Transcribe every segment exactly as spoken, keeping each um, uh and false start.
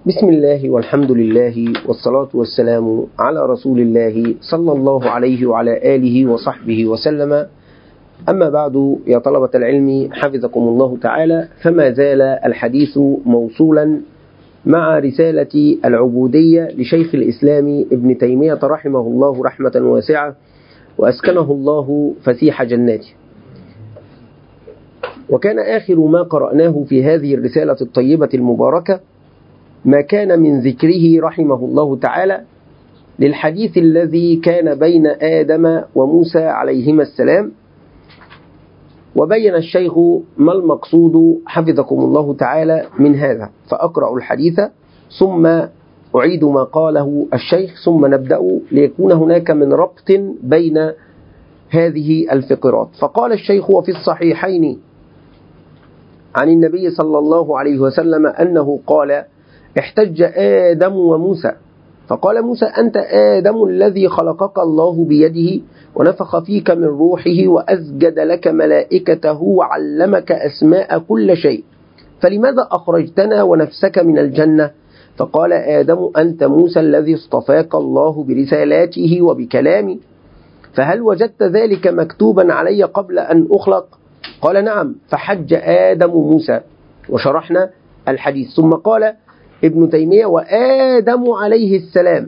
بسم الله والحمد لله والصلاة والسلام على رسول الله صلى الله عليه وعلى آله وصحبه وسلم. أما بعد، يا طلبة العلم حفظكم الله تعالى، فما زال الحديث موصولا مع رسالة العبودية لشيخ الإسلام ابن تيمية رحمه الله رحمة واسعة وأسكنه الله فسيح جناته. وكان آخر ما قرأناه في هذه الرسالة الطيبة المباركة ما كان من ذكره رحمه الله تعالى للحديث الذي كان بين آدم وموسى عليهما السلام. وبين الشيخ ما المقصود حفظكم الله تعالى من هذا، فأقرأ الحديث ثم أعيد ما قاله الشيخ ثم نبدأ ليكون هناك من ربط بين هذه الفقرات. فقال الشيخ: وفي الصحيحين عن النبي صلى الله عليه وسلم أنه قال: احتج آدم وموسى فقال موسى: أنت آدم الذي خلقك الله بيده ونفخ فيك من روحه وأسجد لك ملائكته وعلمك أسماء كل شيء، فلماذا أخرجتنا ونفسك من الجنة؟ فقال آدم: أنت موسى الذي اصطفاك الله برسالاته وبكلامه، فهل وجدت ذلك مكتوبا علي قبل أن أخلق؟ قال: نعم. فحج آدم موسى، وشرحنا الحديث. ثم قال ابن تيمية: وآدم عليه السلام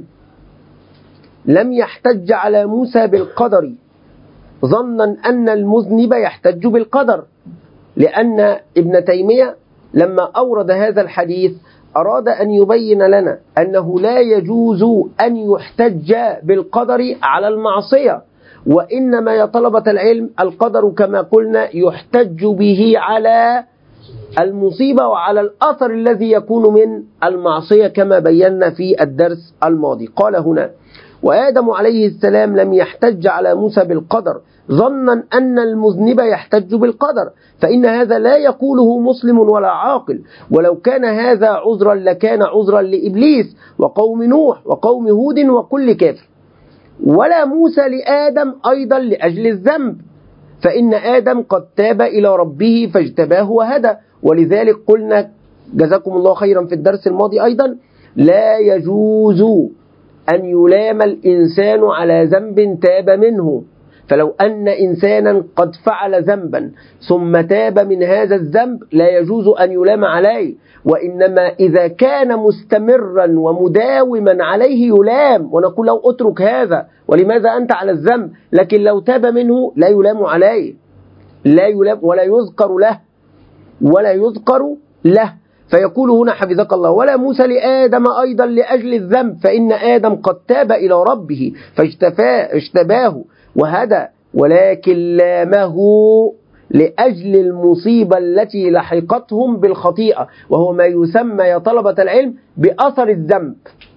لم يحتج على موسى بالقدر ظنا أن المذنب يحتج بالقدر، لأن ابن تيمية لما أورد هذا الحديث أراد أن يبين لنا أنه لا يجوز أن يحتج بالقدر على المعصية، وإنما يا طلبة العلم القدر كما قلنا يحتج به على المصيبة وعلى الأثر الذي يكون من المعصية كما بينا في الدرس الماضي. قال هنا: وآدم عليه السلام لم يحتج على موسى بالقدر ظنا أن المذنب يحتج بالقدر، فإن هذا لا يقوله مسلم ولا عاقل، ولو كان هذا عذرا لكان عذرا لإبليس وقوم نوح وقوم هود وكل كافر. ولا موسى لآدم أيضا لأجل الذنب، فإن آدم قد تاب إلى ربه فاجتباه وهدى. ولذلك قلنا جزاكم الله خيرا في الدرس الماضي أيضا: لا يجوز أن يلام الإنسان على ذنب تاب منه، فلو أن إنسانا قد فعل ذنبا ثم تاب من هذا الذنب لا يجوز أن يلام عليه، وإنما إذا كان مستمرا ومداوما عليه يلام، ونقول له اترك هذا ولماذا أنت على الذنب، لكن لو تاب منه لا يلام عليه، لا يلام ولا يذكر له ولا يذكر له. فيقول هنا حفظك الله: ولا موسى لآدم أيضا لأجل الذنب، فإن آدم قد تاب إلى ربه فاجتباه وهدى، ولكن لامه لأجل المصيبة التي لحقتهم بالخطيئة، وهو ما يسمى يا طلبة العلم بأثر الذنب،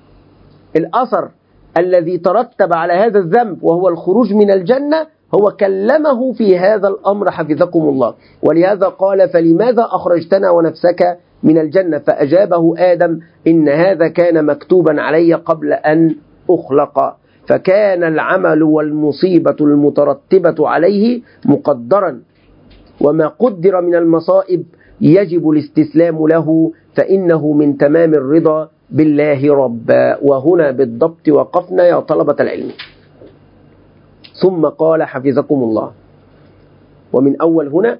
الأثر الذي ترتب على هذا الذنب وهو الخروج من الجنة، هو كلمه في هذا الأمر حفظكم الله. ولهذا قال: فلماذا أخرجتنا ونفسك من الجنة؟ فأجابه آدم: إن هذا كان مكتوبا علي قبل أن أخلق، فكان العمل والمصيبة المترتبة عليه مقدرا، وما قدر من المصائب يجب الاستسلام له، فإنه من تمام الرضا بالله ربا. وهنا بالضبط وقفنا يا طلبة العلم. ثم قال حفظكم الله، ومن أول هنا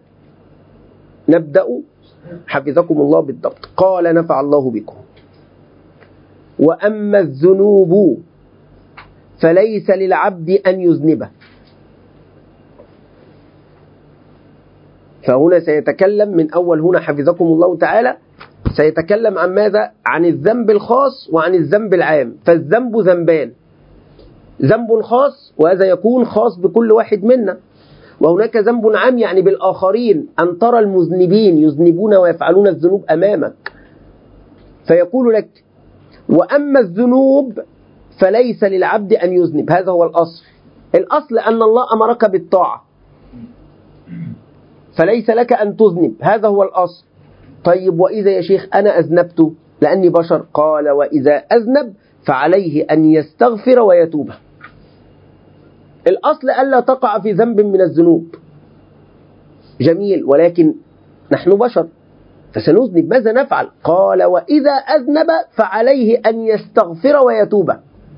نبدأ حفظكم الله بالضبط. قال: نفع الله بكم. وأما الذنوب فليس للعبد أن يذنبه. فهنا سيتكلم من أول هنا حفظكم الله تعالى، سيتكلم عن ماذا؟ عن الذنب الخاص وعن الذنب العام. فالذنب ذنبان: ذنب خاص وهذا يكون خاص بكل واحد منا، وهناك ذنب عام يعني بالآخرين، أن ترى المذنبين يذنبون ويفعلون الذنوب أمامك. فيقول لك: وأما الذنوب فليس للعبد أن يذنب. هذا هو الأصل. الأصل أن الله أمرك بالطاعة فليس لك أن تذنب، هذا هو الأصل. طيب وإذا يا شيخ أنا أذنبت لأني بشر؟ قال: وإذا أذنب فعليه أن يستغفر ويتوب. الأصل ألا تقع في ذنب من الذنوب. جميل، ولكن نحن بشر فسنذنب ماذا نفعل؟ قال وإذا أذنب فعليه أن يستغفر ويتوب،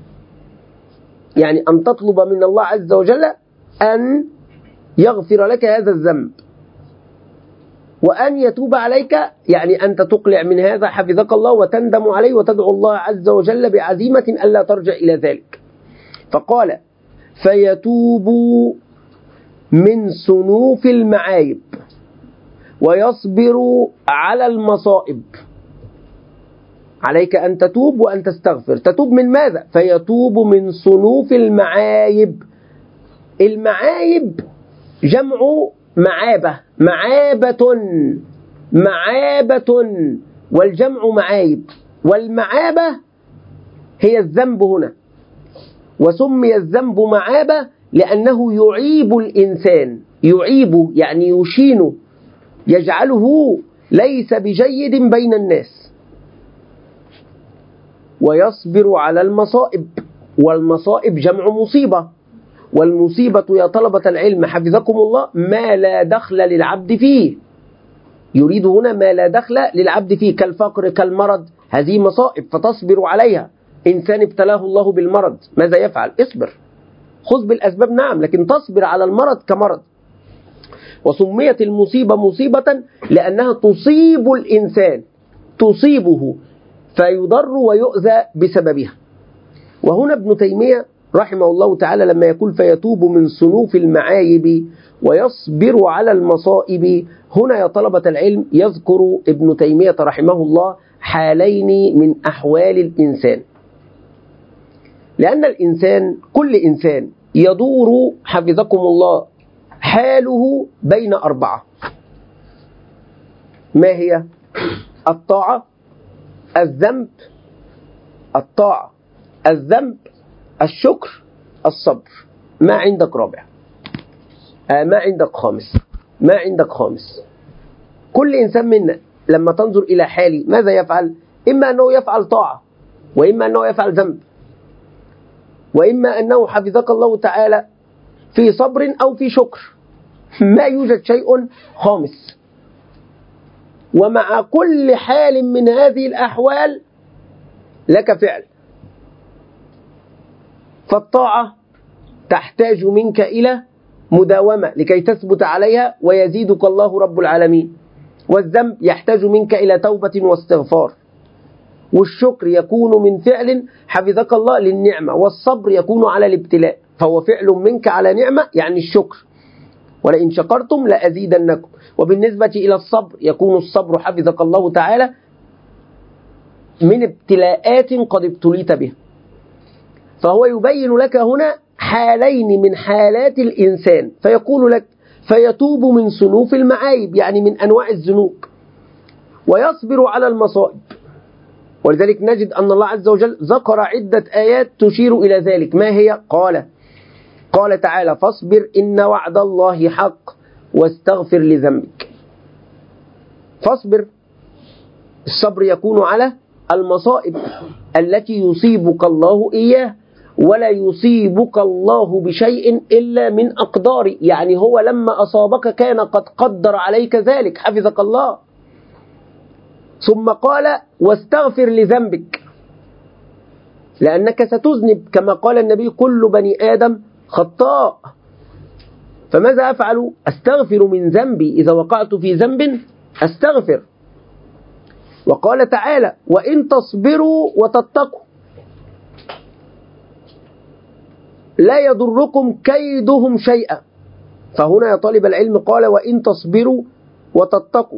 يعني أن تطلب من الله عز وجل أن يغفر لك هذا الذنب وأن يتوب عليك، يعني أنت تقلع من هذا حفظك الله وتندم عليه وتدعو الله عز وجل بعزيمة ألا ترجع إلى ذلك. فقال فيتوب من سنوف المعايب ويصبر على المصائب. عليك أن تتوب وأن تستغفر. تتوب من ماذا؟ فيتوب من صنوف المعايب. المعايب جمع معابة، معابة معابة والجمع معايب، والمعابة هي الذنب هنا، وسمي الذنب معابة لأنه يعيب الإنسان. يعيب يعني يشينه، يجعله ليس بجيد بين الناس. ويصبر على المصائب، والمصائب جمع مصيبة، والمصيبة يا طلبة العلم حفظكم الله ما لا دخل للعبد فيه. يريد هنا ما لا دخل للعبد فيه، كالفقر كالمرض، هذه مصائب فتصبر عليها. إنسان ابتلاه الله بالمرض ماذا يفعل؟ اصبر، خذ بالأسباب نعم، لكن تصبر على المرض كمرض. وسميت المصيبة مصيبة لأنها تصيب الإنسان، تصيبه فيضر ويؤذى بسببها. وهنا ابن تيمية رحمه الله تعالى لما يقول فيتوب من صنوف المعايب ويصبر على المصائب، هنا يا طلبة العلم يذكر ابن تيمية رحمه الله حالين من أحوال الإنسان. لأن الإنسان كل إنسان يدور حفظكم الله حاله بين أربعة. ما هي؟ الطاعة، الذنب، الطاعة، الذنب، الشكر، الصبر. ما عندك رابع؟ آه ما عندك خامس؟ ما عندك خامس؟ كل إنسان منا لما تنظر إلى حالي ماذا يفعل؟ إما أنه يفعل طاعة، وإما أنه يفعل ذنب، وإما أنه حفظك الله تعالى في صبر أو في شكر. ما يوجد شيء خامس. ومع كل حال من هذه الأحوال لك فعل. فالطاعة تحتاج منك إلى مداومة لكي تثبت عليها ويزيدك الله رب العالمين. والذنب يحتاج منك إلى توبة واستغفار. والشكر يكون من فعل حفظك الله للنعمة، والصبر يكون على الابتلاء، فهو فعل منك على نعمة يعني الشكر، ولئن شكرتم لأزيدنكم. وبالنسبة إلى الصبر يكون الصبر حفظك الله تعالى من ابتلاءات قد ابتليت بها. فهو يبين لك هنا حالين من حالات الإنسان، فيقول لك فيتوب من صنوف المعايب يعني من أنواع الذنوب، ويصبر على المصائب. ولذلك نجد أن الله عز وجل ذكر عدة آيات تشير إلى ذلك. ما هي؟ قال قال تعالى فاصبر إن وعد الله حق واستغفر لذنبك. فاصبر، الصبر يكون على المصائب التي يصيبك الله إياه، ولا يصيبك الله بشيء إلا من أقدار، يعني هو لما أصابك كان قد قدر عليك ذلك حفظك الله. ثم قال واستغفر لذنبك، لأنك ستذنب كما قال النبي كل بني آدم خطاء. فماذا أفعل؟ أستغفر من ذنبي، إذا وقعت في ذنب أستغفر. وقال تعالى وإن تصبروا وتتقوا لا يضركم كيدهم شيئا. فهنا يا طالب العلم قال وإن تصبروا وتتقوا.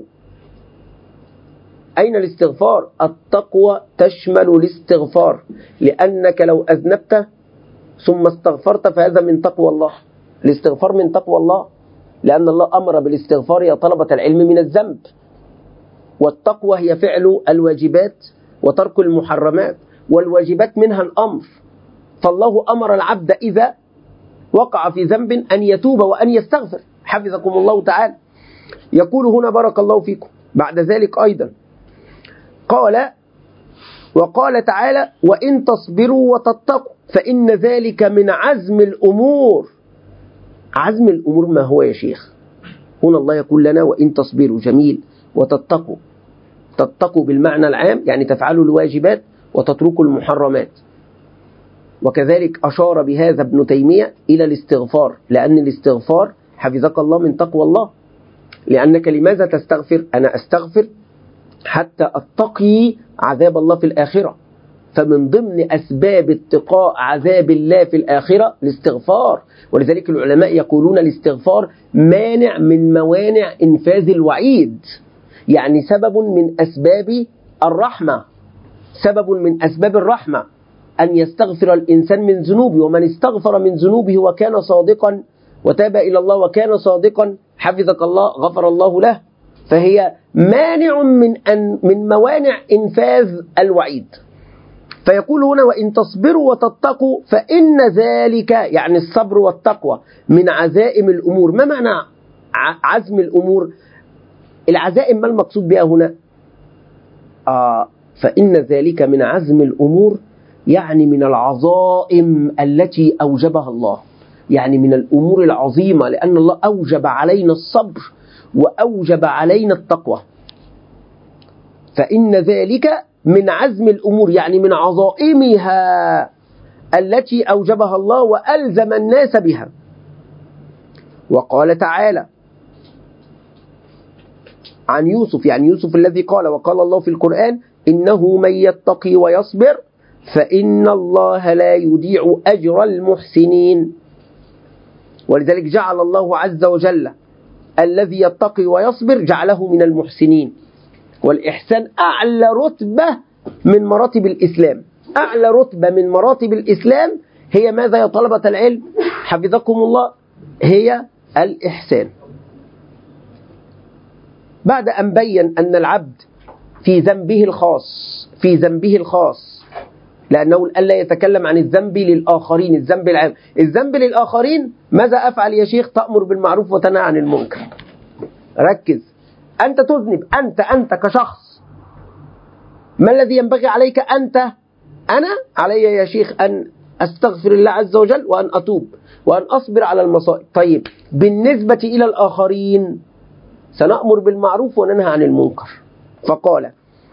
أين الاستغفار؟ التقوى تشمل الاستغفار، لأنك لو أذنبت ثم استغفرت فهذا من تقوى الله. الاستغفار من تقوى الله، لأن الله أمر بالاستغفار يا طلبة العلم من الذنب. والتقوى هي فعل الواجبات وترك المحرمات، والواجبات منها الأمر. فالله أمر العبد إذا وقع في ذنب أن يتوب وأن يستغفر حفظكم الله تعالى. يقول هنا بارك الله فيكم بعد ذلك أيضا قال وقال تعالى وإن تصبروا وتتقوا فإن ذلك من عزم الأمور. عزم الأمور ما هو يا شيخ؟ هنا الله يقول لنا وإن تصبروا جميل وتتقوا، تتقوا بالمعنى العام يعني تفعلوا الواجبات وتتركوا المحرمات. وكذلك أشار بهذا ابن تيمية إلى الاستغفار، لأن الاستغفار حفظك الله من تقوى الله. لأنك لماذا تستغفر؟ أنا أستغفر حتى أتقي عذاب الله في الآخرة، فمن ضمن أسباب اتقاء عذاب الله في الآخرة الاستغفار. ولذلك العلماء يقولون الاستغفار مانع من موانع إنفاذ الوعيد، يعني سبب من أسباب الرحمة، سبب من أسباب الرحمة أن يستغفر الإنسان من ذنوبه. ومن استغفر من ذنوبه وكان صادقا وتاب إلى الله وكان صادقا حفظك الله غفر الله له. فهي مانع من أن من موانع إنفاذ الوعيد. فيقول هنا وإن تصبروا وتتقوا فإن ذلك، يعني الصبر والتقوى، من عزائم الأمور. ما معنى عزم الأمور؟ العزائم ما المقصود بها هنا؟ آه فإن ذلك من عزم الأمور، يعني من العظائم التي أوجبها الله، يعني من الأمور العظيمة، لأن الله أوجب علينا الصبر وأوجب علينا التقوى. فإن ذلك من عزم الأمور، يعني من عظائمها التي أوجبها الله وألزم الناس بها. وقال تعالى عن يوسف، يعني يوسف الذي قال وقال الله في القرآن إنه من يتقي ويصبر فإن الله لا يضيع أجر المحسنين. ولذلك جعل الله عز وجل الذي يتقي ويصبر جعله من المحسنين. والإحسان أعلى رتبة من مراتب الإسلام، أعلى رتبة من مراتب الإسلام هي ماذا يا طلبة العلم حفظكم الله؟ هي الإحسان. بعد أن بين أن العبد في ذنبه الخاص في ذنبه الخاص لأنه ألا يتكلم عن الذنب للآخرين، الذنب العام. الذنب للآخرين ماذا أفعل يا شيخ؟ تأمر بالمعروف وتنهى عن المنكر. ركز، أنت تذنب، أنت أنت كشخص، ما الذي ينبغي عليك أنت؟ أنا علي يا شيخ أن أستغفر الله عز وجل وأن أتوب وأن أصبر على المصائب. طيب بالنسبة إلى الآخرين سنأمر بالمعروف وننهى عن المنكر. فقال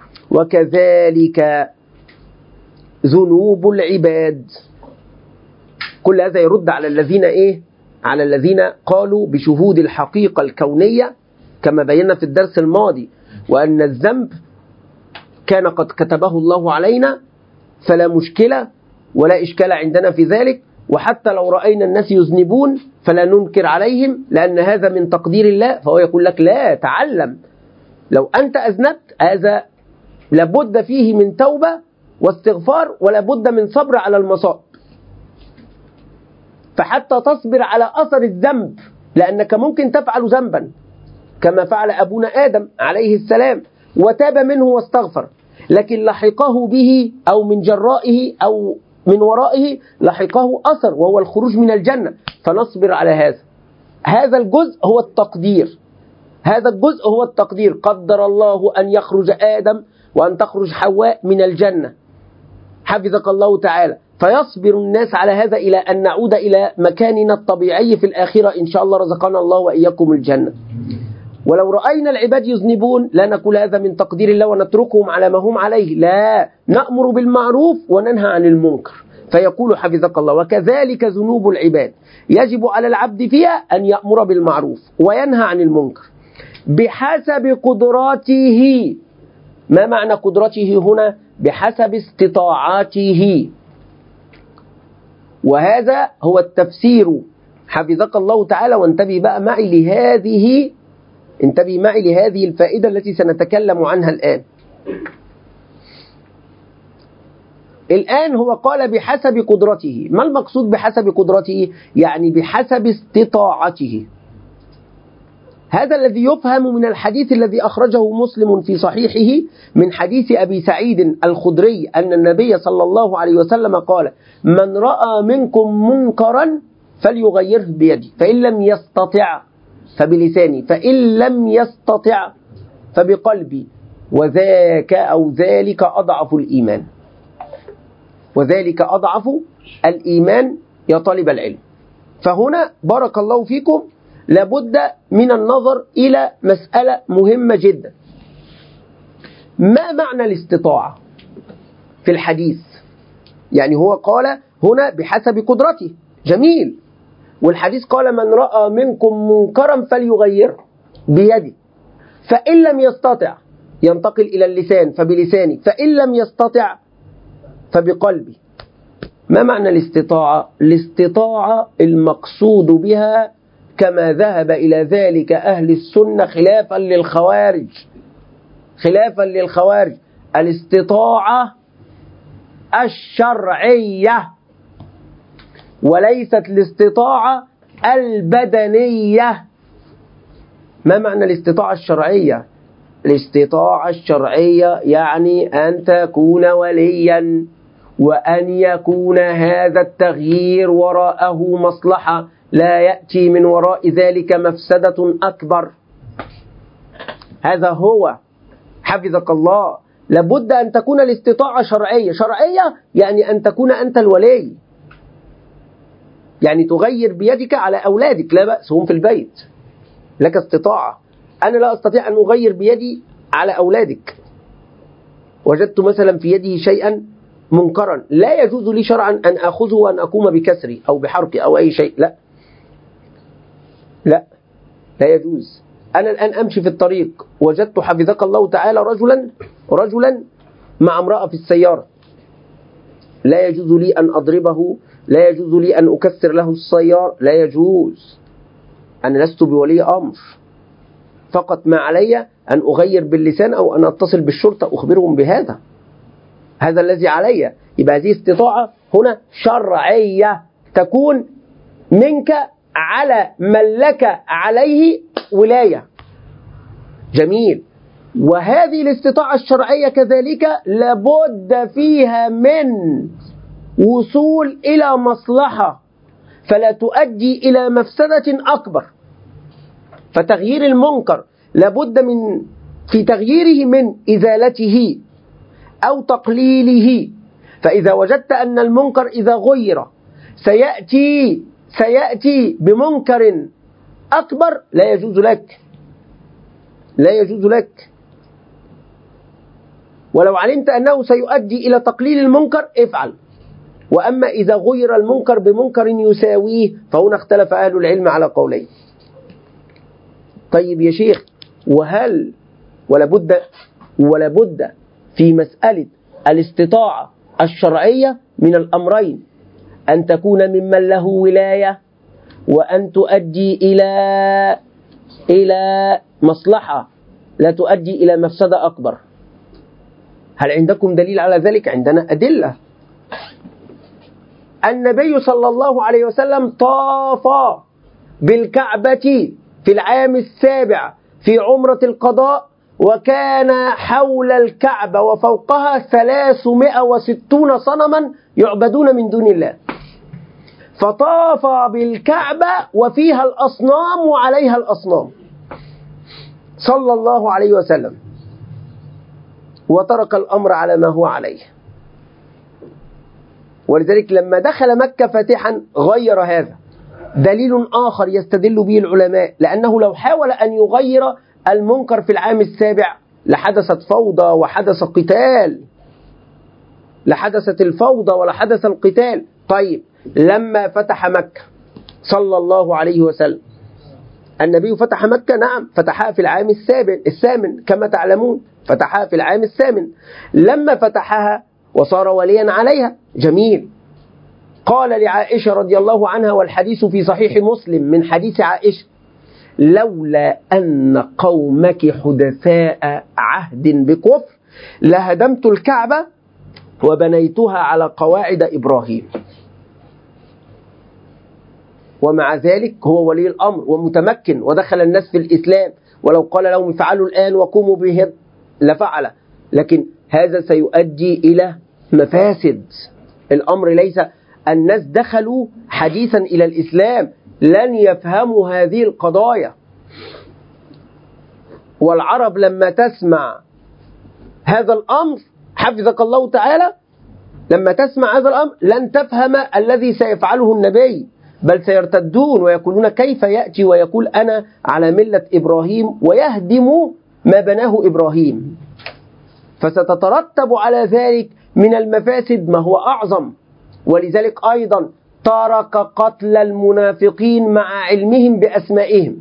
وكذلك ذنوب العباد. كل هذا يرد على الذين إيه؟ على الذين قالوا بشهود الحقيقة الكونية كما بينا في الدرس الماضي، وأن الذنب كان قد كتبه الله علينا فلا مشكلة ولا إشكال عندنا في ذلك، وحتى لو رأينا الناس يذنبون فلا ننكر عليهم لأن هذا من تقدير الله. فهو يقول لك لا، تعلم، لو أنت أذنبت هذا لابد فيه من توبة واستغفار ولا بد من صبر على المصائب، فحتى تصبر على أثر الذنب، لأنك ممكن تفعل ذنبا كما فعل أبونا آدم عليه السلام وتاب منه واستغفر، لكن لحقه به أو من جرائه أو من ورائه لحقه أثر وهو الخروج من الجنة، فنصبر على هذا. هذا الجزء هو التقدير، هذا الجزء هو التقدير. قدر الله أن يخرج آدم وأن تخرج حواء من الجنة حفظك الله تعالى، فيصبر الناس على هذا إلى أن نعود إلى مكاننا الطبيعي في الآخرة إن شاء الله، رزقنا الله وإياكم الجنة. ولو رأينا العباد يذنبون لا نقول هذا من تقدير الله ونتركهم على ما هم عليه، لا، نأمر بالمعروف وننهى عن المنكر. فيقول حفظك الله وكذلك ذنوب العباد يجب على العبد فيها أن يأمر بالمعروف وينهى عن المنكر بحسب قدراته. ما معنى قدرته هنا؟ بحسب استطاعاته. وهذا هو التفسير حفظك الله تعالى. وانتبه بقى معي لهذه انتبه معي لهذه الفائدة التي سنتكلم عنها الآن. الآن هو قال بحسب قدرته. ما المقصود بحسب قدرته؟ يعني بحسب استطاعته. هذا الذي يفهم من الحديث الذي أخرجه مسلم في صحيحه من حديث أبي سعيد الخدري أن النبي صلى الله عليه وسلم قال من رأى منكم منكرا فليغيره بيده فإن لم يستطع فبلسانه فإن لم يستطع فبقلبي وذاك أو ذلك أضعف الإيمان. وذلك أضعف الإيمان يا طالب العلم. فهنا بارك الله فيكم لابد من النظر إلى مسألة مهمة جدا. ما معنى الاستطاعة في الحديث؟ يعني هو قال هنا بحسب قدرته، جميل، والحديث قال من رأى منكم منكرا فليغيره بيده، فإن لم يستطع ينتقل إلى اللسان فبلسانه، فإن لم يستطع فبقلبه. ما معنى الاستطاعة؟ الاستطاعة المقصود بها كما ذهب إلى ذلك أهل السنة خلافا للخوارج، خلافا للخوارج الاستطاعة الشرعية وليست الاستطاعة البدنية. ما معنى الاستطاعة الشرعية؟ الاستطاعة الشرعية يعني أن تكون وليا، وأن يكون هذا التغيير وراءه مصلحة، لا يأتي من وراء ذلك مفسدة أكبر. هذا هو، حفظك الله. لابد أن تكون الاستطاعة شرعية. شرعية يعني أن تكون أنت الولي، يعني تغير بيدك على أولادك، لا بأس، هم في البيت، لك استطاعة. أنا لا أستطيع أن أغير بيدي على أولادك، وجدت مثلا في يده شيئا منكرا، لا يجوز لي شرعا أن أخذه وأن أقوم بكسره أو بحرقه أو أي شيء، لا لا لا يجوز. أنا الآن أمشي في الطريق، وجدت حفظك الله تعالى رجلا رجلا مع امرأة في السيارة، لا يجوز لي أن أضربه، لا يجوز لي أن أكسر له السيارة، لا يجوز. أنا لست بولي أمر، فقط ما علي أن أغير باللسان أو أن أتصل بالشرطة أخبرهم بهذا، هذا الذي علي. يبقى هذه استطاعة هنا شرعية تكون منك على من لك عليه ولاية، جميل. وهذه الاستطاعة الشرعية كذلك لابد فيها من وصول إلى مصلحة فلا تؤدي إلى مفسدة أكبر. فتغيير المنكر لابد من في تغييره من إزالته أو تقليله. فإذا وجدت أن المنكر إذا غير سيأتي سيأتي بمنكر أكبر، لا يجوز لك، لا يجوز لك. ولو علمت أنه سيؤدي إلى تقليل المنكر افعل. وأما إذا غير المنكر بمنكر يساويه فهنا اختلف أهل العلم على قولين. طيب يا شيخ، وهل ولابد ولابد في مسألة الاستطاعة الشرعية من الأمرين، أن تكون ممن له ولاية، وأن تؤدي إلى إلى مصلحة لا تؤدي إلى مفسدة أكبر. هل عندكم دليل على ذلك؟ عندنا أدلة. النبي صلى الله عليه وسلم طاف بالكعبة في العام السابع في عمرة القضاء، وكان حول الكعبة وفوقها ثلاثمائة وستون صنما يعبدون من دون الله، فطاف بالكعبة وفيها الأصنام وعليها الأصنام صلى الله عليه وسلم، وترك الأمر على ما هو عليه. ولذلك لما دخل مكة فاتحا غير هذا. دليل آخر يستدل به العلماء، لأنه لو حاول أن يغير المنكر في العام السابع لحدثت فوضى وحدث قتال، لحدثت الفوضى ولحدث القتال. طيب لما فتح مكة صلى الله عليه وسلم، النبي فتح مكة، نعم فتحها في العام السابع الثامن كما تعلمون، فتحها في العام الثامن. لما فتحها وصار وليا عليها، جميل. قال لعائشة رضي الله عنها، والحديث في صحيح مسلم من حديث عائشة: لولا أن قومك حدثاء عهد بكفر لهدمت الكعبة وبنيتها على قواعد إبراهيم. ومع ذلك هو ولي الأمر ومتمكن ودخل الناس في الإسلام، ولو قال لهم افعلوا الآن وقوموا به لفعل، لكن هذا سيؤدي إلى مفاسد. الأمر ليس الناس دخلوا حديثا إلى الإسلام لن يفهموا هذه القضايا، والعرب لما تسمع هذا الأمر حفظك الله تعالى، لما تسمع هذا الأمر لن تفهم الذي سيفعله النبي، بل سيرتدون ويقولون كيف يأتي ويقول أنا على ملة إبراهيم ويهدم ما بناه إبراهيم. فستترتب على ذلك من المفاسد ما هو أعظم. ولذلك أيضا ترك قتل المنافقين مع علمهم بأسمائهم.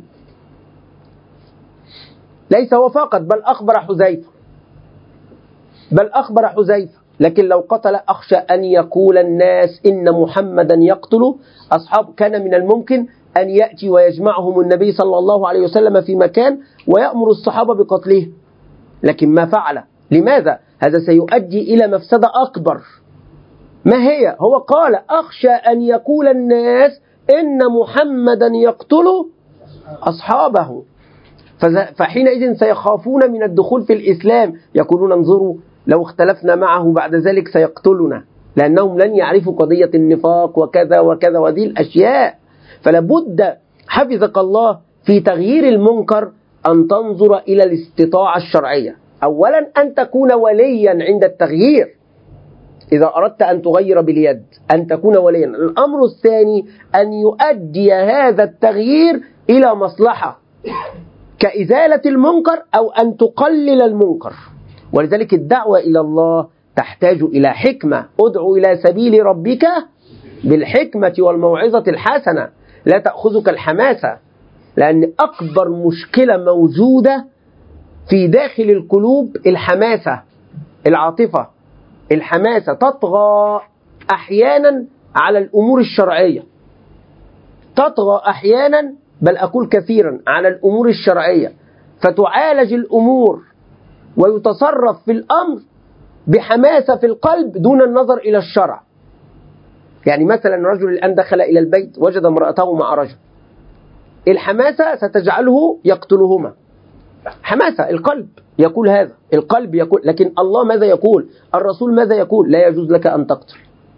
ليس هو فقط، بل أخبر حذيفة بل أخبر حذيفة لكن لو قتل أخشى أن يقول الناس إن محمدا يقتل أصحاب. كان من الممكن أن يأتي ويجمعهم النبي صلى الله عليه وسلم في مكان ويأمر الصحابة بقتله، لكن ما فعل. لماذا؟ هذا سيؤدي إلى مفسدة أكبر. ما هي؟ هو قال أخشى أن يقول الناس إن محمدا يقتل أصحابه، فحينئذ سيخافون من الدخول في الإسلام، يقولون انظروا لو اختلفنا معه بعد ذلك سيقتلنا، لأنهم لن يعرفوا قضية النفاق وكذا وكذا وهذه الأشياء. فلابد حفظك الله في تغيير المنكر أن تنظر إلى الاستطاعة الشرعية. أولا أن تكون وليا عند التغيير، إذا أردت أن تغير باليد أن تكون وليا. الأمر الثاني أن يؤدي هذا التغيير إلى مصلحة كإزالة المنكر أو أن تقلل المنكر. ولذلك الدعوة إلى الله تحتاج إلى حكمة. ادعو إلى سبيل ربك بالحكمة والموعظة الحسنة، لا تأخذك الحماسة، لأن أكبر مشكلة موجودة في داخل القلوب الحماسة، العاطفة. الحماسة تطغى أحيانا على الأمور الشرعية، تطغى أحيانا بل أقول كثيرا على الأمور الشرعية، فتعالج الأمور ويتصرف في الأمر بحماسة في القلب دون النظر إلى الشرع. يعني مثلا رجل الآن دخل إلى البيت وجد امرأته مع رجل، الحماسة ستجعله يقتلهما، حماسة القلب يقول هذا، القلب يقول. لكن الله ماذا يقول؟ الرسول ماذا يقول؟ لا يجوز لك أن تقتل،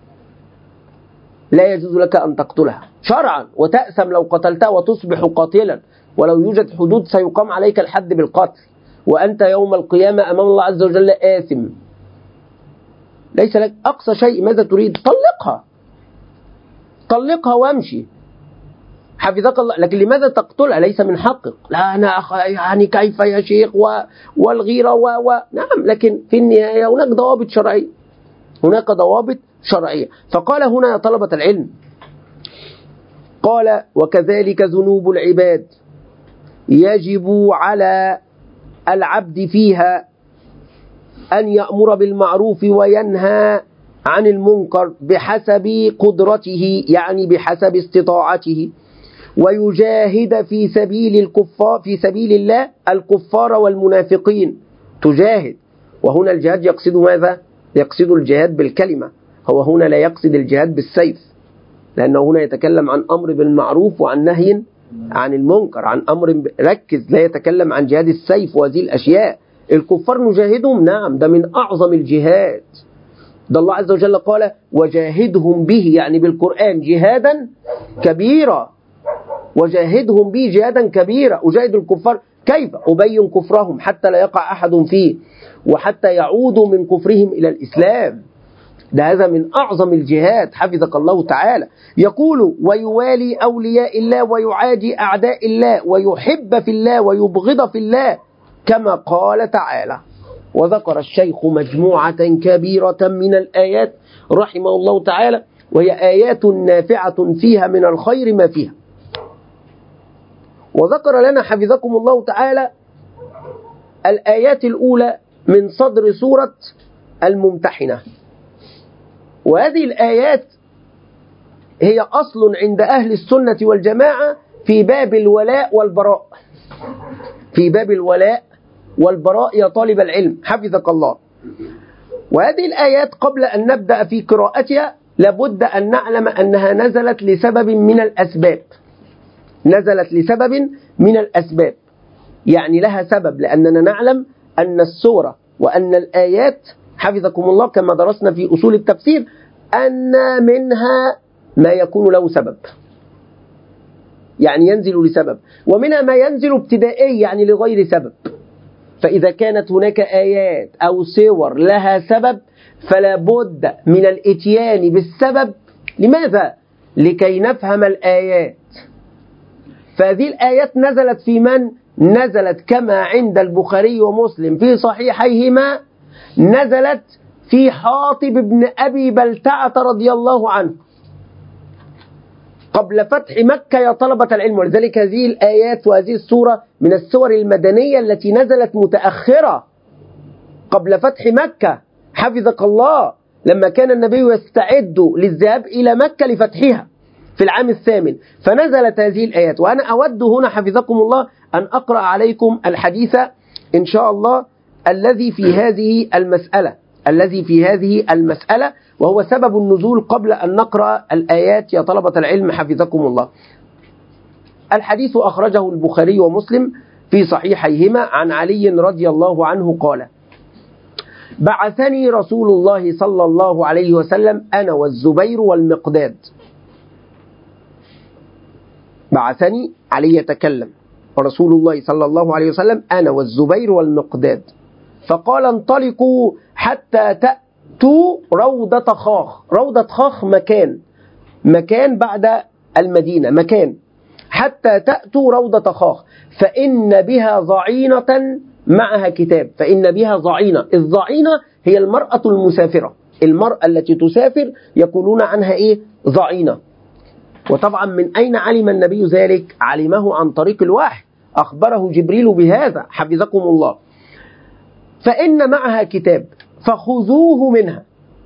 لا يجوز لك أن تقتلها شرعا، وتأثم لو قتلتها وتصبح قاتلا، ولو يوجد حدود سيقام عليك الحد بالقتل، وأنت يوم القيامة أمام الله عز وجل آثم. ليس لك أقصى شيء، ماذا تريد؟ طلقها، طلقها وامشي حفظك الله. لكن لماذا تقتلها؟ ليس من حقك. لا أنا يعني كيف يا شيخ و... والغيرة و... و... نعم، لكن في النهاية هناك ضوابط شرعية، هناك ضوابط شرعية. فقال هنا يا طلبة العلم، قال وكذلك ذنوب العباد يجب على العبد فيها أن يأمر بالمعروف وينهى عن المنكر بحسب قدرته، يعني بحسب استطاعته، ويجاهد في سبيل الكفار، في سبيل الله الكفار والمنافقين. تجاهد، وهنا الجهاد يقصد ماذا؟ يقصد الجهاد بالكلمة، هو هنا لا يقصد الجهاد بالسيف، لأنه هنا يتكلم عن أمر بالمعروف وعن نهي عن المنكر، عن أمر ب... ركز، لا يتكلم عن جهاد السيف وهذه الأشياء. الكفار نجاهدهم، نعم، ده من أعظم الجهاد. ده الله عز وجل قال وجاهدهم به، يعني بالقرآن جهادا كبيرا، وجاهدهم به جهادا كبيرا. أجاهد الكفار كيف؟ أبين كفرهم حتى لا يقع أحد فيه، وحتى يعودوا من كفرهم إلى الإسلام. ده هذا من أعظم الجهاد حفظك الله تعالى. يقول ويوالي أولياء الله ويعادي أعداء الله، ويحب في الله ويبغض في الله، كما قال تعالى. وذكر الشيخ مجموعة كبيرة من الآيات رحمه الله تعالى، وهي آيات نافعة فيها من الخير ما فيها. وذكر لنا حفظكم الله تعالى الآيات الأولى من صدر سورة الممتحنة، وهذه الآيات هي أصل عند أهل السنة والجماعة في باب الولاء والبراء، في باب الولاء والبراء يا طالب العلم حفظك الله. وهذه الآيات قبل أن نبدأ في قراءتها لابد أن نعلم أنها نزلت لسبب من الأسباب، نزلت لسبب من الأسباب، يعني لها سبب، لأننا نعلم أن السورة وأن الآيات حفظكم الله كما درسنا في أصول التفسير أن منها ما يكون له سبب، يعني ينزل لسبب، ومنها ما ينزل ابتدائي يعني لغير سبب. فإذا كانت هناك آيات أو سور لها سبب فلا بد من الاتيان بالسبب. لماذا؟ لكي نفهم الآيات. فهذه الآيات نزلت في من؟ نزلت كما عند البخاري ومسلم في صحيحيهما نزلت في حاطب بن أبي بلتعة رضي الله عنه قبل فتح مكة يا طلبة العلم. ولذلك هذه الآيات وهذه السورة من السور المدنية التي نزلت متأخرة قبل فتح مكة حفظك الله، لما كان النبي يستعد للذهاب إلى مكة لفتحها في العام الثامن، فنزلت هذه الآيات. وأنا أود هنا حفظكم الله أن أقرأ عليكم الحديث إن شاء الله الذي في هذه المسألة الذي في هذه المسألة وهو سبب النزول قبل أن نقرأ الآيات يا طلبة العلم حفظكم الله. الحديث أخرجه البخاري ومسلم في صحيحيهما عن علي رضي الله عنه قال: بعثني رسول الله صلى الله عليه وسلم أنا والزبير والمقداد. بعثني علي يتكلم، ورسول الله صلى الله عليه وسلم أنا والزبير والمقداد، فقال: انطلقوا حتى تأتوا روضة خاخ. روضة خاخ مكان مكان بعد المدينة، مكان حتى تأتوا روضة خاخ فإن بها ضعينة معها كتاب. فإن بها ضعينة، الضعينة هي المرأة المسافرة، المرأة التي تسافر يقولون عنها إيه؟ ضعينة. وطبعا من أين علم النبي ذلك؟ علمه عن طريق الوحي، أخبره جبريل بهذا حفظكم الله. فإن معها كتاب فخذوه منها.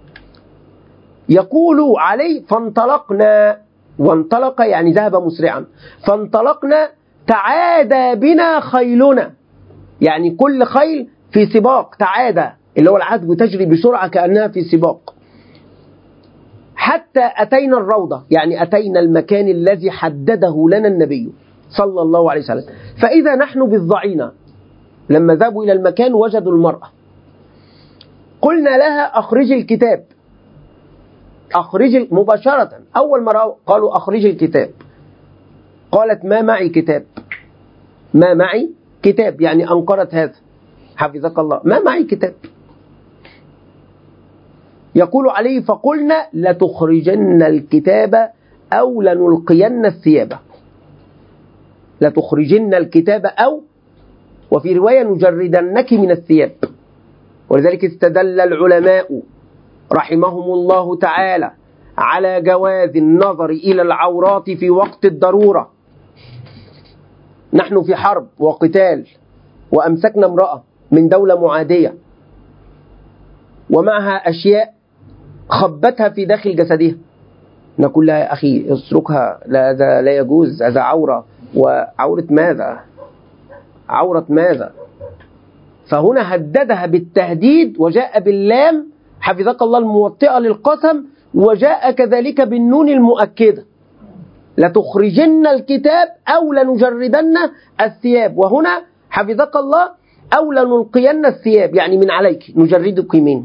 يقول علي: فانطلقنا، وانطلق يعني ذهب مسرعا، فانطلقنا تعادى بنا خيلنا، يعني كل خيل في سباق، تعادى اللي هو العدو تجري بسرعة كأنها في سباق، حتى أتينا الروضة، يعني أتينا المكان الذي حدده لنا النبي صلى الله عليه وسلم. فإذا نحن بالضعينة، لما ذهبوا إلى المكان وجدوا المرأة، قلنا لها: أخرج الكتاب. أخرج مباشرة، أول مرة قالوا أخرج الكتاب، قالت: ما معي كتاب. ما معي كتاب يعني أنكرت هذا حفظك الله، ما معي كتاب. يقول عليه: فقلنا: لتخرجن الكتاب أو لنلقين الثياب. لتخرجن الكتاب أو، وفي رواية نجردنك من الثياب. ولذلك استدل العلماء رحمهم الله تعالى على جواز النظر إلى العورات في وقت الضرورة. نحن في حرب وقتال وأمسكنا امرأة من دولة معادية ومعها أشياء خبتها في داخل جسدها، نقول لها: يا أخي اتركها، لا هذا لا يجوز، هذا عورة. وعورة ماذا؟ عورة ماذا؟ فهنا هددها بالتهديد، وجاء باللام حفظك الله الموطئة للقسم، وجاء كذلك بالنون المؤكدة: لتخرجن الكتاب أو لنجردن الثياب. وهنا حفظك الله أو لنلقين الثياب، يعني من عليك، نجردك من.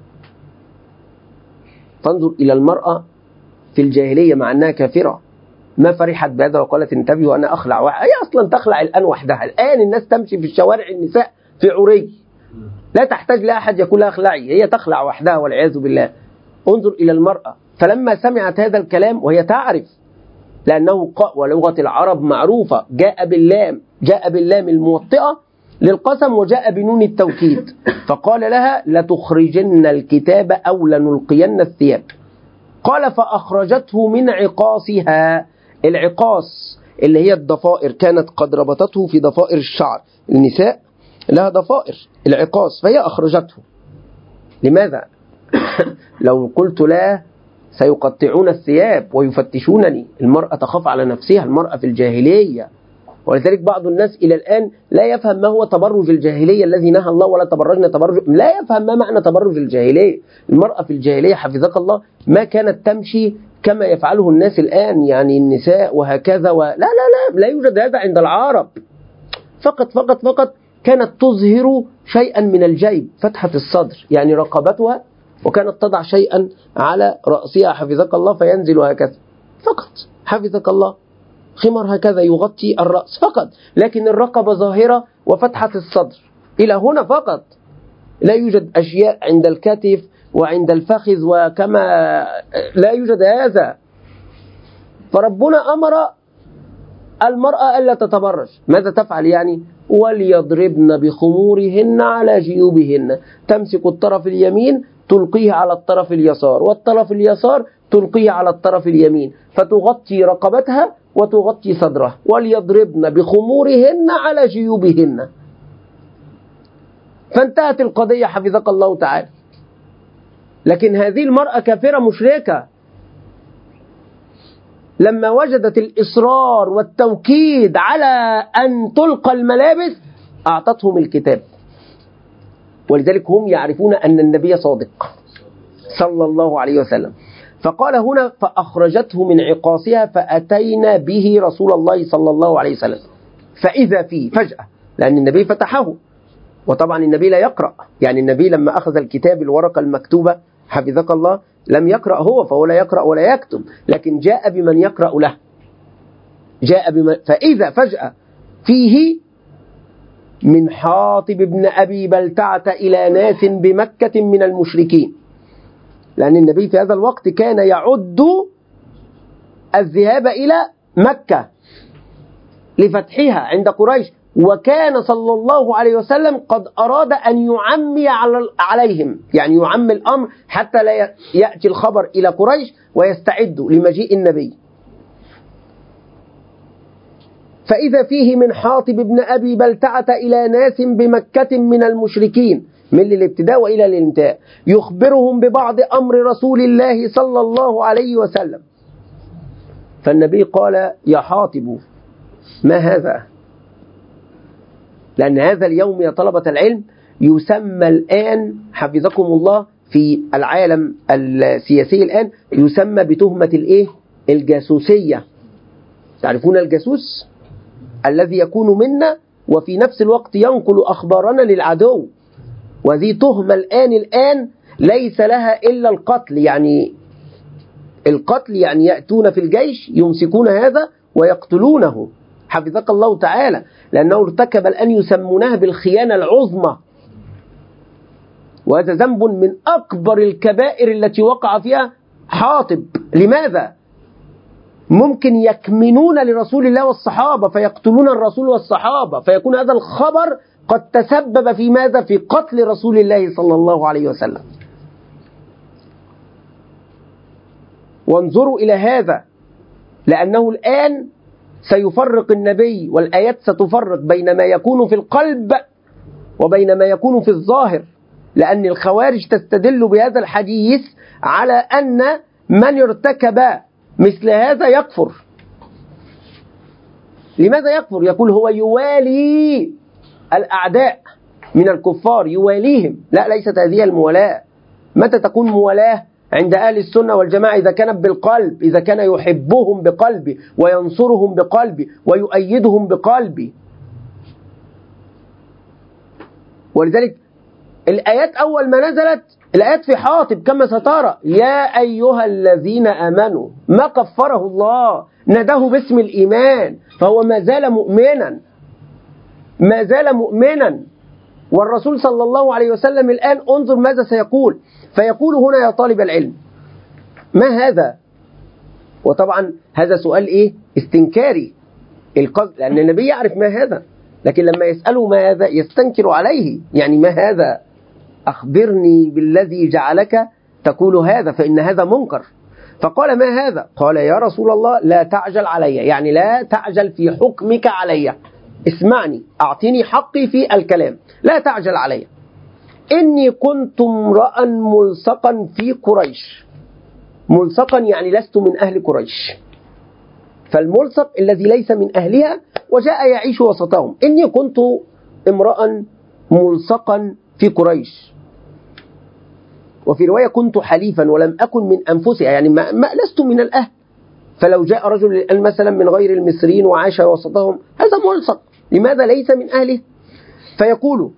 فانظر إلى المرأة في الجاهلية مع أنها كافرة ما فرحت بهذا وقالت: انتبهوا وأنا أخلع. هي أصلا تخلع الآن وحدها. الآن الناس تمشي في الشوارع النساء في عري، لا تحتاج لأحد يقول لها اخلعي، هي تخلع وحدها والعياذ بالله. انظر إلى المرأة، فلما سمعت هذا الكلام وهي تعرف، لأنه قاء ولغة العرب معروفة، جاء باللام جاء باللام الموطئة للقسم، وجاء بنون التوكيد، فقال لها: لتخرجن الكتاب أو لنلقين الثياب. قال: فأخرجته من عقاصها. العقاص اللي هي الضفائر، كانت قد ربطته في ضفائر الشعر، النساء لها ضفائر، العقاص، فهي أخرجته. لماذا؟ لو قلت لا سيقطعون الثياب ويفتشونني. المرأة تخاف على نفسها، المرأة في الجاهلية. ولذلك بعض الناس إلى الآن لا يفهم ما هو تبرج الجاهلية الذي نهى الله: ولا تبرجنا تبرج، لا يفهم ما معنى تبرج الجاهلية. المرأة في الجاهلية حفظك الله ما كانت تمشي كما يفعله الناس الآن، يعني النساء وهكذا و... لا لا لا لا يوجد هذا عند العرب. فقط فقط فقط كانت تظهر شيئا من الجيب، فتحة الصدر يعني رقبتها، وكانت تضع شيئا على رأسها حفظك الله فينزل هكذا فقط حفظك الله، خمر هكذا يغطي الرأس فقط، لكن الرقبة ظاهرة وفتحة الصدر إلى هنا فقط. لا يوجد أشياء عند الكتف وعند الفخذ وكما لا يوجد هذا. فربنا أمر المرأة ألا تتبرج. ماذا تفعل يعني؟ وليضربن بخمورهن على جيوبهن، تمسك الطرف اليمين تلقيه على الطرف اليسار، والطرف اليسار تلقيه على الطرف اليمين، فتغطي رقبتها وتغطي صدرها. وليضربن بخمورهن على جيوبهن. فانتهت القضية حفظك الله تعالى. لكن هذه المرأة كافرة مشركة، لما وجدت الإصرار والتوكيد على أن تلقى الملابس أعطتهم الكتاب، ولذلك هم يعرفون أن النبي صادق صلى الله عليه وسلم. فقال هنا فأخرجته من عقاصها فأتينا به رسول الله صلى الله عليه وسلم، فإذا فيه فجأة، لأن النبي فتحه، وطبعا النبي لا يقرأ، يعني النبي لما أخذ الكتاب الورقة المكتوبة حفظك الله لم يقرأ هو، فهو لا يقرأ ولا يكتب، لكن جاء بمن يقرأ له، جاء بمن. فإذا فجأة فيه من حاطب بن أبي بلتعة إلى ناس بمكة من المشركين، لأن النبي في هذا الوقت كان يعد الذهاب إلى مكة لفتحها عند قريش، وكان صلى الله عليه وسلم قد أراد أن يعمي عليهم، يعني يعمي الأمر حتى لا يأتي الخبر إلى قريش ويستعدوا لمجيء النبي. فإذا فيه من حاطب بن أبي بلتعة إلى ناس بمكة من المشركين، من الابتداء وإلى الانتهاء، يخبرهم ببعض أمر رسول الله صلى الله عليه وسلم. فالنبي قال يا حاطب ما هذا؟ لأن هذا اليوم يا طلبة العلم يسمى الآن حفظكم الله في العالم السياسي الآن يسمى بتهمة الإيه؟ الجاسوسية. تعرفون الجاسوس الذي يكون منا وفي نفس الوقت ينقل أخبارنا للعدو، وهذه تهمة الآن الآن ليس لها إلا القتل، يعني القتل يعني يأتون في الجيش يمسكون هذا ويقتلونه حفظك الله تعالى، لأنه ارتكب الآن يسمونها بالخيانة العظمى، وهذا ذنب من أكبر الكبائر التي وقع فيها حاطب. لماذا؟ ممكن يكمنون لرسول الله والصحابة فيقتلون الرسول والصحابة، فيكون هذا الخبر قد تسبب في ماذا؟ في قتل رسول الله صلى الله عليه وسلم. وانظروا إلى هذا، لأنه الآن سيفرق النبي والآيات ستفرق بين ما يكون في القلب وبين ما يكون في الظاهر، لأن الخوارج تستدل بهذا الحديث على أن من ارتكب مثل هذا يكفر. لماذا يكفر؟ يقول هو يوالي الأعداء من الكفار، يواليهم. لا، ليست هذه الموالاة. متى تكون موالاة؟ عند أهل السنة والجماعة إذا كانت بالقلب، إذا كان يحبهم بقلبه وينصرهم بقلبه ويؤيدهم بقلبه. ولذلك الآيات أول ما نزلت الآيات في حاطب كما سترى، يا أيها الذين آمنوا، ما كفره الله، نداه باسم الإيمان، فهو ما زال مؤمنا، ما زال مؤمنا. والرسول صلى الله عليه وسلم الآن انظر ماذا سيقول، فيقول هنا يا طالب العلم ما هذا؟ وطبعا هذا سؤال إيه؟ استنكاري القصد، لأن النبي يعرف ما هذا، لكن لما يسأله ما هذا يستنكر عليه، يعني ما هذا؟ أخبرني بالذي جعلك تقول هذا، فإن هذا منكر. فقال ما هذا؟ قال يا رسول الله لا تعجل علي، يعني لا تعجل في حكمك علي، اسمعني، أعطيني حقي في الكلام، لا تعجل علي. إني كنت امرأ ملصقا في قريش، ملصقا يعني لست من أهل قريش، فالملصق الذي ليس من أهلها وجاء يعيش وسطهم. إني كنت امرأ ملصقا في قريش، وفي رواية كنت حليفا ولم أكن من أنفسها، يعني ما, ما لست من الأهل. فلو جاء رجل الآن مثلا من غير المصريين وعاش وسطهم هذا ملصق، لماذا؟ ليس من أهله. فيقول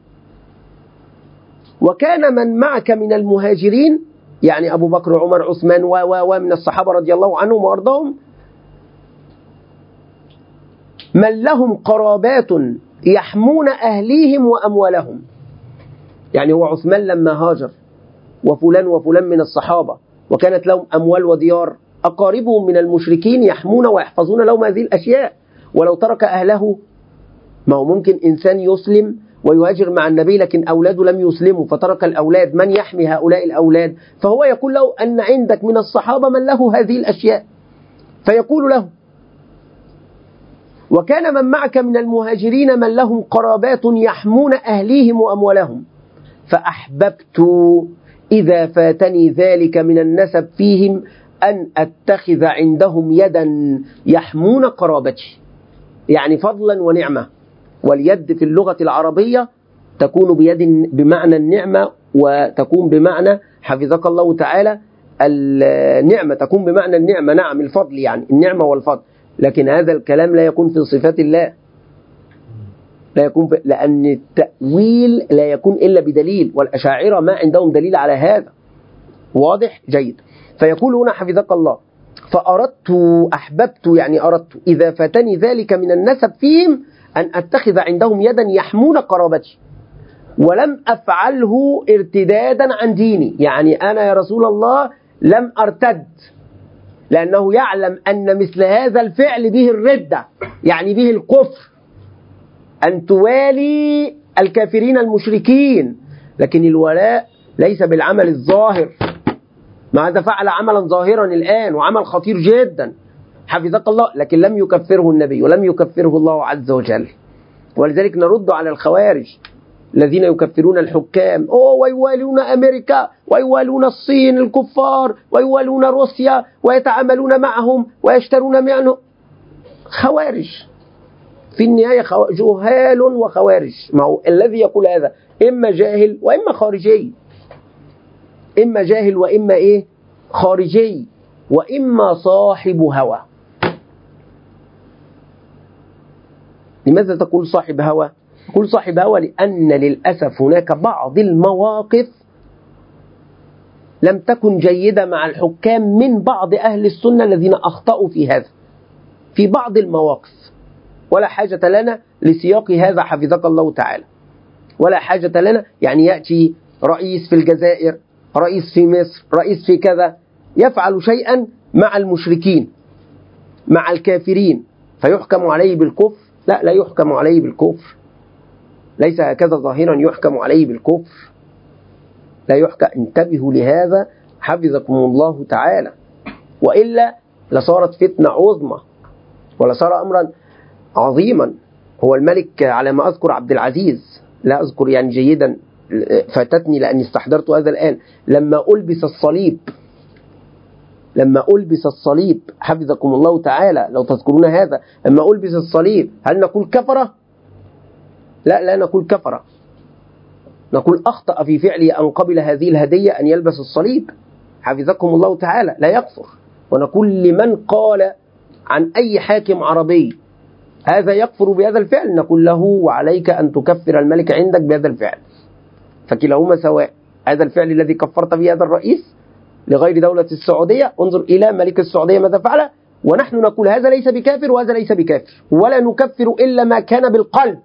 وكان من معك من المهاجرين، يعني أبو بكر عمر عثمان ومن الصحابة رضي الله عنهم وأرضاهم، من لهم قرابات يحمون أهليهم وأموالهم. يعني هو عثمان لما هاجر وفلان وفلان من الصحابة وكانت لهم أموال وديار، أقاربهم من المشركين يحمون ويحفظون لهم هذه الأشياء، ولو ترك أهله ما هو ممكن إنسان يسلم ويهاجر مع النبي لكن أولاده لم يسلموا فترك الأولاد، من يحمي هؤلاء الأولاد؟ فهو يقول له أن عندك من الصحابة من له هذه الأشياء، فيقول له وكان من معك من المهاجرين من لهم قرابات يحمون أهليهم وأموالهم، فأحببت إذا فاتني ذلك من النسب فيهم أن أتخذ عندهم يدا يحمون قرابتي، يعني فضلا ونعمة. واليد في اللغة العربية تكون بيد بمعنى النعمة، وتكون بمعنى حفظك الله تعالى النعمة، تكون بمعنى النعمة، نعم الفضل، يعني النعمة والفضل. لكن هذا الكلام لا يكون في صفات الله، لا يكون في، لأن التأويل لا يكون إلا بدليل، والأشاعرة ما عندهم دليل على هذا. واضح؟ جيد. فيقول هنا حفظك الله فأردت أحببت يعني أردت إذا فاتني ذلك من النسب فيهم أن أتخذ عندهم يدا يحمون قرابتي، ولم أفعله ارتدادا عن ديني، يعني أنا يا رسول الله لم أرتد، لأنه يعلم أن مثل هذا الفعل به الردة، يعني به الكفر، أن توالي الكافرين المشركين. لكن الولاء ليس بالعمل الظاهر، ما هذا فعل عملا ظاهرا الآن وعمل خطير جدا حفظك الله، لكن لم يكفره النبي ولم يكفره الله عز وجل. ولذلك نرد على الخوارج الذين يكفرون الحكام، أوه ويوالون أمريكا ويوالون الصين الكفار ويوالون روسيا ويتعاملون معهم ويشترون معهم. خوارج في النهاية، جهال وخوارج. ما هو الذي يقول هذا إما جاهل وإما خارجي، إما جاهل وإما إيه خارجي، وإما صاحب هوى. لماذا تقول صاحب هوى؟ تقول صاحب هوى لأن للأسف هناك بعض المواقف لم تكن جيدة مع الحكام من بعض أهل السنة الذين أخطأوا في هذا، في بعض المواقف. ولا حاجة لنا لسياق هذا حفظك الله تعالى، ولا حاجة لنا. يعني يأتي رئيس في الجزائر، رئيس في مصر، رئيس في كذا، يفعل شيئا مع المشركين مع الكافرين فيحكم عليه بالكفر؟ لا، لا يحكم عليه بالكفر، ليس هكذا ظاهرا يحكم عليه بالكفر، لا يحكم. انتبهوا لهذا حفظكم الله تعالى، وإلا لصارت فتنة عظمى ولصار أمرا عظيما. هو الملك على ما أذكر عبد العزيز، لا أذكر يعني جيدا، فاتتني لأني استحضرت هذا الآن، لما ألبس الصليب لما ألبس الصليب حفظكم الله تعالى، لو تذكرون هذا، لما ألبس الصليب هل نقول كفرة؟ لا، لا نقول كفرة، نقول أخطأ في فعله أن قبل هذه الهدية أن يلبس الصليب حفظكم الله تعالى، لا يكفر. ونقول لمن قال عن أي حاكم عربي هذا يكفر بهذا الفعل، نقول له وعليك أن تكفر الملك عندك بهذا الفعل، فكلاهما سواء. هذا الفعل الذي كفرت به هذا الرئيس لغير دولة السعودية، انظر إلى ملك السعودية ماذا فعل، ونحن نقول هذا ليس بكافر وهذا ليس بكافر، ولا نكفر إلا ما كان بالقلب.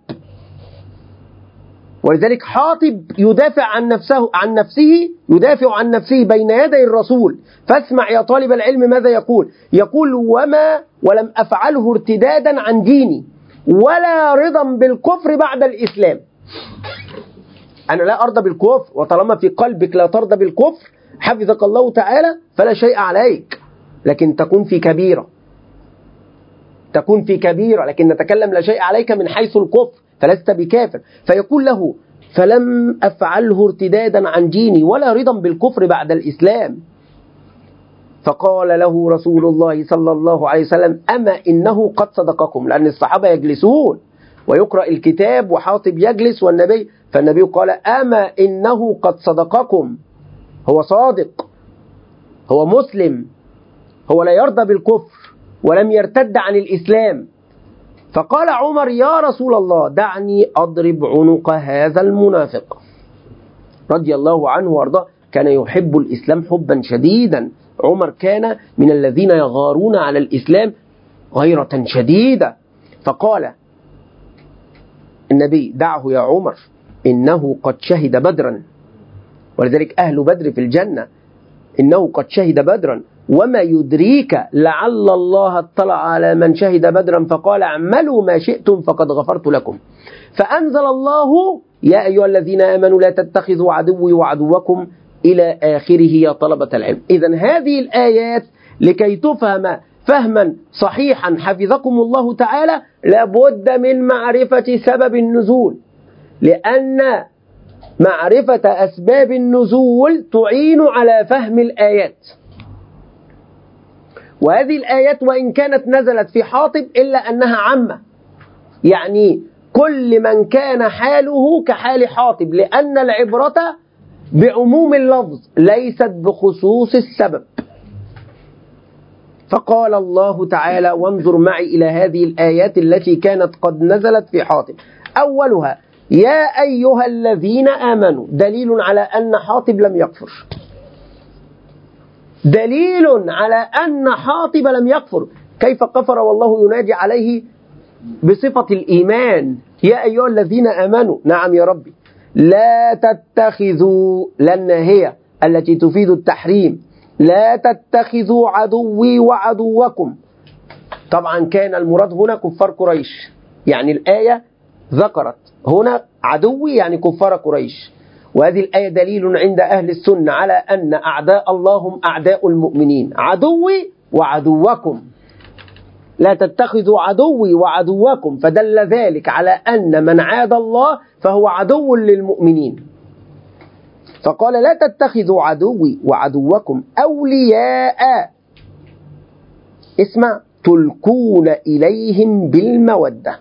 ولذلك حاطب يدافع عن نفسه عن نفسه يدافع عن نفسه بين يدي الرسول، فاسمع يا طالب العلم ماذا يقول. يقول وما ولم أفعله ارتدادا عن ديني ولا رضا بالكفر بعد الإسلام. أنا لا أرضى بالكفر، وطالما في قلبك لا ترضى بالكفر حفظك الله تعالى فلا شيء عليك، لكن تكون في كبيرة تكون في كبيرة لكن نتكلم لا شيء عليك من حيث الكفر، فلست بكافر. فيقول له فلم أفعله ارتدادا عن ديني ولا رضا بالكفر بعد الإسلام. فقال له رسول الله صلى الله عليه وسلم أما إنه قد صدقكم، لأن الصحابة يجلسون ويقرأ الكتاب وحاطب يجلس والنبي، فالنبي قال أما إنه قد صدقكم، هو صادق، هو مسلم، هو لا يرضى بالكفر ولم يرتد عن الإسلام. فقال عمر يا رسول الله دعني أضرب عنق هذا المنافق رضي الله عنه وارضاه. كان يحب الإسلام حبا شديدا. عمر كان من الذين يغارون على الإسلام غيرة شديدة. فقال النبي دعه يا عمر إنه قد شهد بدرا، ولذلك أهل بدر في الجنة، إنه قد شهد بدرا وما يدريك لعل الله اطلع على من شهد بدرا فقال اعملوا ما شئتم فقد غفرت لكم. فأنزل الله يا أيها الذين آمنوا لا تتخذوا عدوي وعدوكم إلى آخره يا طلبة العلم. إذن هذه الآيات لكي تفهم فهما صحيحا حفظكم الله تعالى لابد من معرفة سبب النزول، لأن معرفة أسباب النزول تعين على فهم الآيات. وهذه الآيات وإن كانت نزلت في حاطب إلا أنها عامة، يعني كل من كان حاله كحال حاطب، لأن العبرة بعموم اللفظ ليست بخصوص السبب. فقال الله تعالى وانظر معي إلى هذه الآيات التي كانت قد نزلت في حاطب. أولها يا أيها الذين آمنوا، دليل على أن حاطب لم يكفر، دليل على أن حاطب لم يكفر. كيف كفر والله ينادي عليه بصفة الإيمان؟ يا أيها الذين آمنوا، نعم يا ربي. لا تتخذوا، لأن هي التي تفيد التحريم، لا تتخذوا عدوي وعدوكم. طبعا كان المراد هنا كفار قريش، يعني الآية ذكرت هنا عدوي يعني كفار قريش، وهذه الآية دليل عند أهل السنة على أن أعداء الله هم أعداء المؤمنين، عدوي وعدوكم. لا تتخذوا عدوي وعدوكم، فدل ذلك على أن من عاد الله فهو عدو للمؤمنين. فقال لا تتخذوا عدوي وعدوكم أولياء، اسمع، تلقون إليهم بالمودة.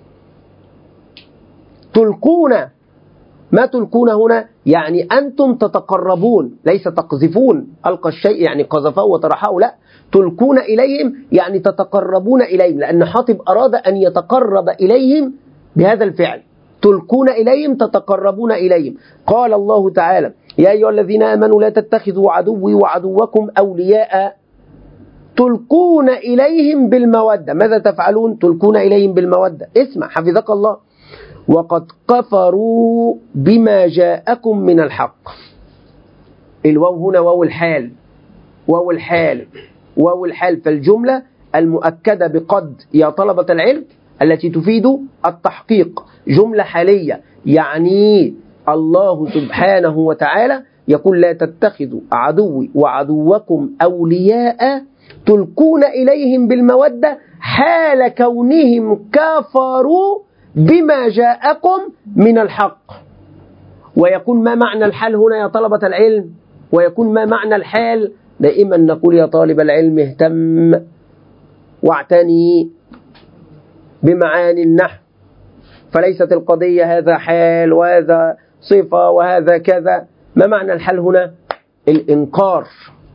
تلقون، ما تلقون هنا يعني أنتم تتقربون، ليس تقذفون، ألقى الشيء يعني قذفه وطرحه، لا، تلقون إليهم يعني تتقربون إليهم، لأن حاطب أراد أن يتقرب إليهم بهذا الفعل، تلقون إليهم تتقربون إليهم. قال الله تعالى يا أيها الذين آمنوا لا تتخذوا عدوي وعدوكم أولياء تلقون إليهم بالمودة. ماذا تفعلون؟ تلقون إليهم بالمودة. اسمع حفظك الله، وقد كفروا بما جاءكم من الحق. الواو هنا واو الحال، واو الحال، واو الحال، فالجملة المؤكدة بقد يا طلبة العلم التي تفيد التحقيق جملة حالية، يعني الله سبحانه وتعالى يقول لا تتخذوا عدوي وعدوكم أولياء تلقون إليهم بالمودة حال كونهم كفروا بما جاءكم من الحق. ويكون ما معنى الحال هنا يا طلبة العلم؟ ويكون ما معنى الحال؟ دائما نقول يا طالب العلم اهتم واعتني بمعاني النحو، فليست القضية هذا حال وهذا صفة وهذا كذا. ما معنى الحال هنا؟ الإنكار.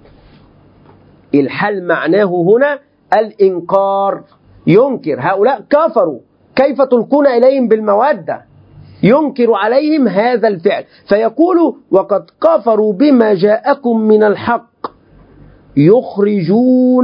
الحال معناه هنا الإنكار، ينكر هؤلاء كفروا، كيف تلقون إليهم بالمودة؟ ينكر عليهم هذا الفعل، فيقول وقد كفروا بما جاءكم من الحق يخرجون،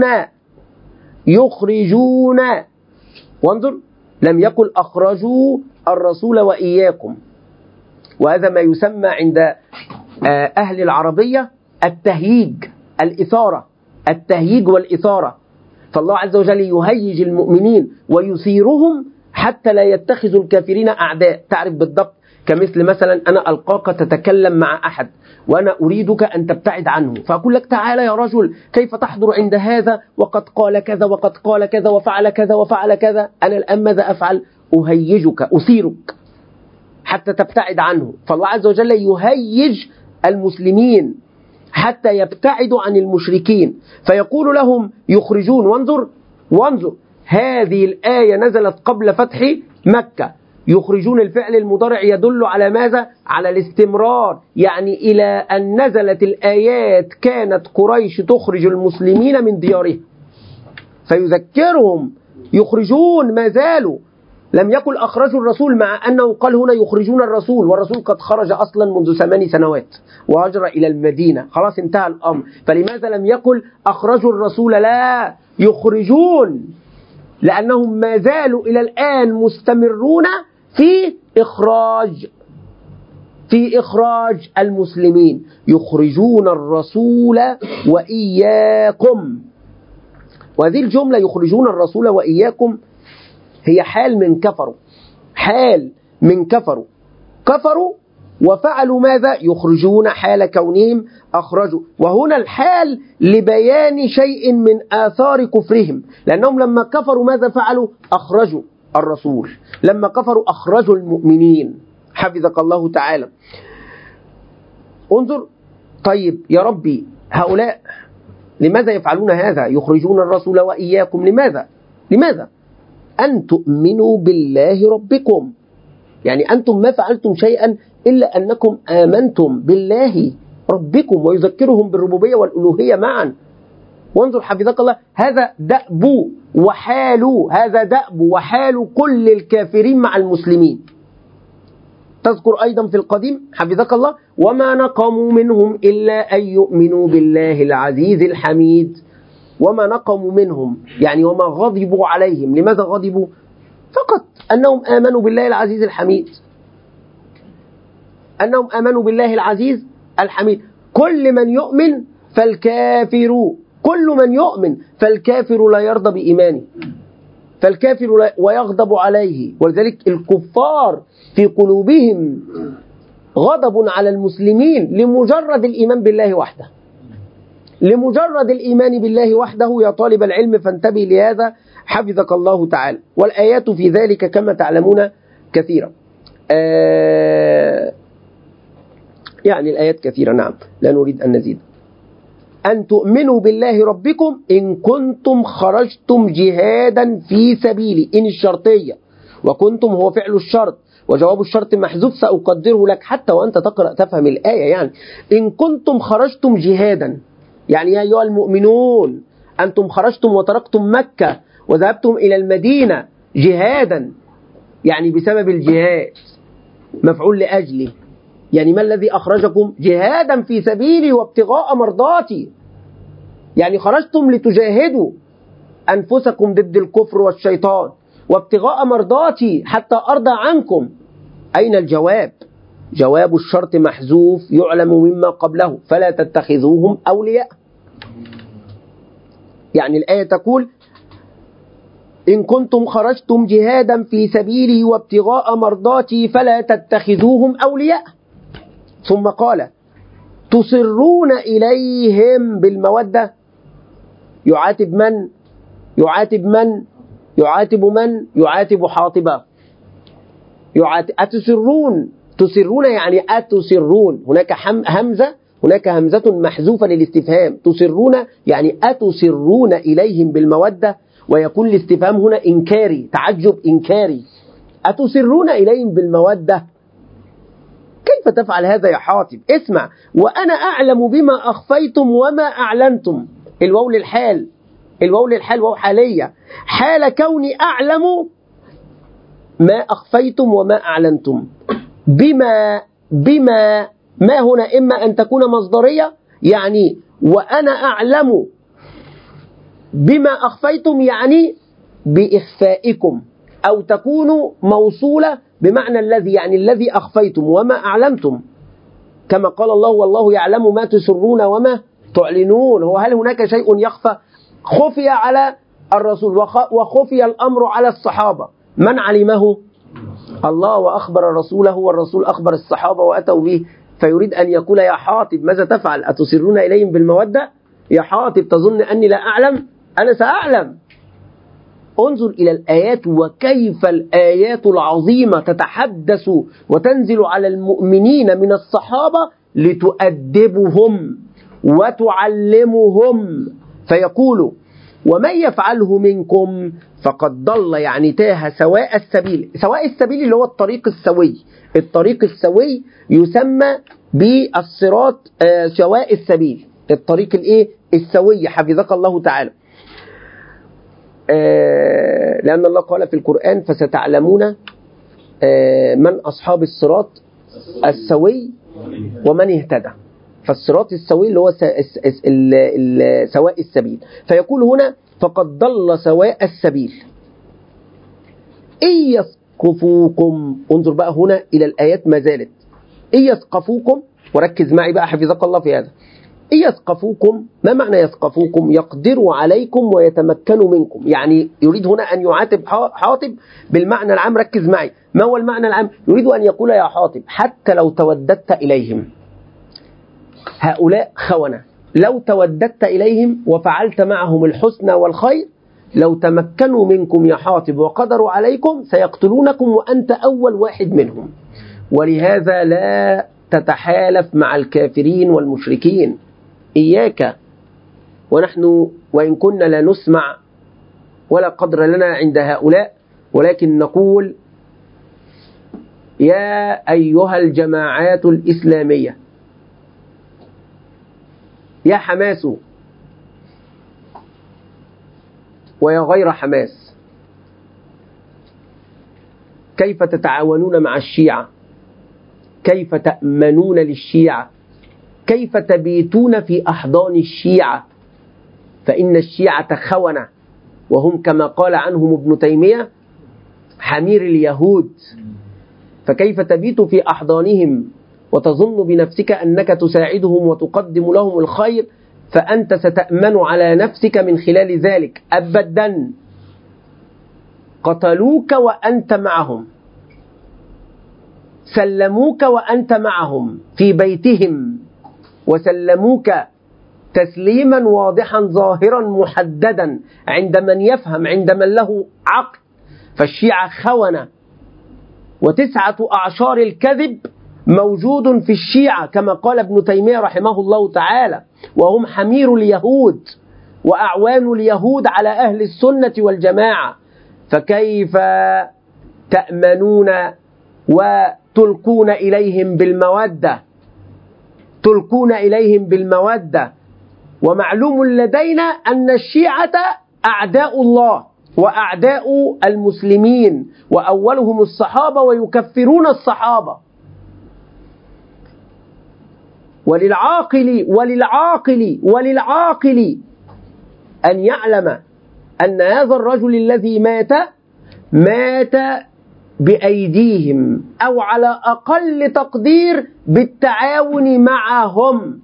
يخرجون، وانظر لم يقل أخرجوا الرسول وإياكم، وهذا ما يسمى عند أهل العربية التهييج، الإثارة، التهييج والإثارة. فالله عز وجل يهيج المؤمنين ويثيرهم حتى لا يتخذوا الكافرين أعداء. تعرف بالضبط كمثل مثلا أنا ألقاك تتكلم مع أحد وأنا أريدك أن تبتعد عنه، فأقول لك تعالى يا رجل كيف تحضر عند هذا وقد قال كذا وقد قال كذا وفعل كذا وفعل كذا. أنا الآن ماذا أفعل؟ أهيجك، أثيرك حتى تبتعد عنه. فالله عز وجل يهيج المسلمين حتى يبتعدوا عن المشركين، فيقول لهم يخرجون. وانظر وانظر هذه الآية نزلت قبل فتح مكة. يخرجون الفعل المضارع يدل على ماذا؟ على الاستمرار، يعني إلى أن نزلت الآيات كانت قريش تخرج المسلمين من ديارهم، فيذكرهم يخرجون، ما زالوا، لم يقل أخرجوا الرسول، مع أنه قال هنا يخرجون الرسول، والرسول قد خرج أصلا منذ ثمان سنوات وهاجر إلى المدينة، خلاص انتهى الأمر. فلماذا لم يقل أخرجوا الرسول؟ لا، يخرجون، لأنهم ما زالوا إلى الآن مستمرون في إخراج. في إخراج المسلمين، يخرجون الرسول وإياكم. وهذه الجملة يخرجون الرسول وإياكم هي حال من كفروا، حال من كفروا، كفروا وفعلوا ماذا؟ يخرجون، حال كونهم أخرجوا. وهنا الحال لبيان شيء من آثار كفرهم، لأنهم لما كفروا ماذا فعلوا؟ أخرجوا الرسول، لما كفروا أخرجوا المؤمنين. حفظك الله تعالى. انظر، طيب يا ربي هؤلاء لماذا يفعلون هذا؟ يخرجون الرسول وإياكم، لماذا؟ لماذا؟ أن تؤمنوا بالله ربكم، يعني أنتم ما فعلتم شيئا إلا أنكم آمنتم بالله ربكم، ويذكرهم بالربوبية والألوهية معا. وانظر حفظك الله، هذا دأب وحال، هذا دأب وحال كل الكافرين مع المسلمين. تذكر أيضا في القديم حفظك الله: وما نقموا منهم إلا أن يؤمنوا بالله العزيز الحميد. وما نقموا منهم يعني وما غضبوا عليهم، لماذا غضبوا؟ فقط أنهم آمنوا بالله العزيز الحميد، أنهم آمنوا بالله العزيز الحميد. كل من يؤمن فالكافر، كل من يؤمن فالكافر لا يرضى بإيمانه، فالكافر لا ويغضب عليه. ولذلك الكفار في قلوبهم غضب على المسلمين لمجرد الإيمان بالله وحده، لمجرد الإيمان بالله وحده. يا طالب العلم فانتبه لهذا حفظك الله تعالى. والآيات في ذلك كما تعلمون كثيرة، آه يعني الآيات كثيرة، نعم، لا نريد أن نزيد. أن تؤمنوا بالله ربكم إن كنتم خرجتم جهادا في سبيلي، إن الشرطية، وكنتم هو فعل الشرط، وجواب الشرط محذوف سأقدره لك حتى وأنت تقرأ تفهم الآية. يعني إن كنتم خرجتم جهادا، يعني يا أيها المؤمنون أنتم خرجتم وتركتم مكة وذهبتم إلى المدينة جهادا، يعني بسبب الجهاد، مفعول لأجله. يعني ما الذي أخرجكم؟ جهادا في سبيلي وابتغاء مرضاتي، يعني خرجتم لتجاهدوا أنفسكم ضد الكفر والشيطان وابتغاء مرضاتي حتى أرضى عنكم. أين الجواب؟ جواب الشرط محذوف يعلم مما قبله، فلا تتخذوهم أولياء. يعني الآية تقول: إن كنتم خرجتم جهادا في سبيلي وابتغاء مرضاتي فلا تتخذوهم أولياء. ثم قال: تصرون إليهم بالمودة. يعاتب من؟ يعاتب من؟ يعاتب من؟ يعاتب حاطبة. يعاتب أتسرون، تسرون يعني أتسرون، هناك همزة، هناك همزة محذوفة للاستفهام. تسرون يعني أتسرون إليهم بالمودة، ويكون الاستفهام هنا إنكاري، تعجب إنكاري. أتسرون إليهم بالمودة، كيف تفعل هذا يا حاطب؟ اسمع: وأنا أعلم بما أخفيتم وما أعلنتم. الواو للحال، الواو للحال واو حالية، حال كوني أعلم ما أخفيتم وما أعلنتم. بما بما ما هنا إما أن تكون مصدرية، يعني وأنا أعلم بما أخفيتم يعني بإخفائكم، أو تكون موصولة بمعنى الذي، يعني الذي أخفيتم وما أعلمتم، كما قال الله: والله يعلم ما تسرون وما تعلنون. هو هل هناك شيء يخفى؟ خفي على الرسول وخفي الأمر على الصحابة، من علمه؟ الله، وأخبر رسوله والرسول أخبر الصحابة وأتوا به. فيريد أن يقول: يا حاطب ماذا تفعل؟ أتسرون إليهم بالمودة؟ يا حاطب تظن أني لا أعلم؟ أنا سأعلم. انظر إلى الآيات، وكيف الآيات العظيمة تتحدث وتنزل على المؤمنين من الصحابة لتؤدبهم وتعلمهم. فيقول: ومن يفعله منكم فقد ضل، يعني تاه سواء السبيل. سواء السبيل اللي هو الطريق السوي، الطريق السوي يسمى بالصراط، آه سواء السبيل، الطريق الايه السوي. حفظك الله تعالى. آه لأن الله قال في القرآن: فستعلمون آه من أصحاب الصراط السوي ومن اهتدى. فالصراط السوي اللي هو سواء السبيل. فيقول هنا: فقد ضل سواء السبيل إن يثقفوكم. انظر بقى هنا إلى الآيات ما زالت. إن يثقفوكم، وركز معي بقى حفظك الله في هذا، إن يثقفوكم، ما معنى يثقفوكم؟ يقدروا عليكم ويتمكنوا منكم. يعني يريد هنا أن يعاتب حاطب بالمعنى العام. ركز معي، ما هو المعنى العام؟ يريد أن يقول يا حاطب حتى لو توددت إليهم، هؤلاء خونة، لو توددت إليهم وفعلت معهم الحسنى والخير، لو تمكنوا منكم يا حاطب وقدروا عليكم سيقتلونكم وأنت أول واحد منهم. ولهذا لا تتحالف مع الكافرين والمشركين، إياك. ونحن وإن كنا لا نسمع ولا قدر لنا عند هؤلاء، ولكن نقول يا أيها الجماعات الإسلامية، يا حماس ويا غير حماس، كيف تتعاونون مع الشيعة؟ كيف تأمنون للشيعة؟ كيف تبيتون في أحضان الشيعة؟ فإن الشيعة خونة، وهم كما قال عنهم ابن تيمية حمير اليهود. فكيف تبيت في أحضانهم وتظن بنفسك أنك تساعدهم وتقدم لهم الخير، فأنت ستأمن على نفسك من خلال ذلك أبدا. قتلوك وأنت معهم، سلموك وأنت معهم في بيتهم، وسلموك تسليما واضحا ظاهرا محددا عند من يفهم، عند من له عقل. فالشيعة خونة، وتسعة أعشار الكذب موجود في الشيعة كما قال ابن تيمية رحمه الله تعالى، وهم حمير اليهود وأعوان اليهود على أهل السنة والجماعة. فكيف تأمنون وتلقون إليهم بالمودة؟ تلقون إليهم بالمودة. ومعلوم لدينا أن الشيعة أعداء الله وأعداء المسلمين، وأولهم الصحابة، ويكفرون الصحابة. وللعاقل وللعاقل وللعاقل أن يعلم أن هذا الرجل الذي مات مات بأيديهم، أو على أقل تقدير بالتعاون معهم.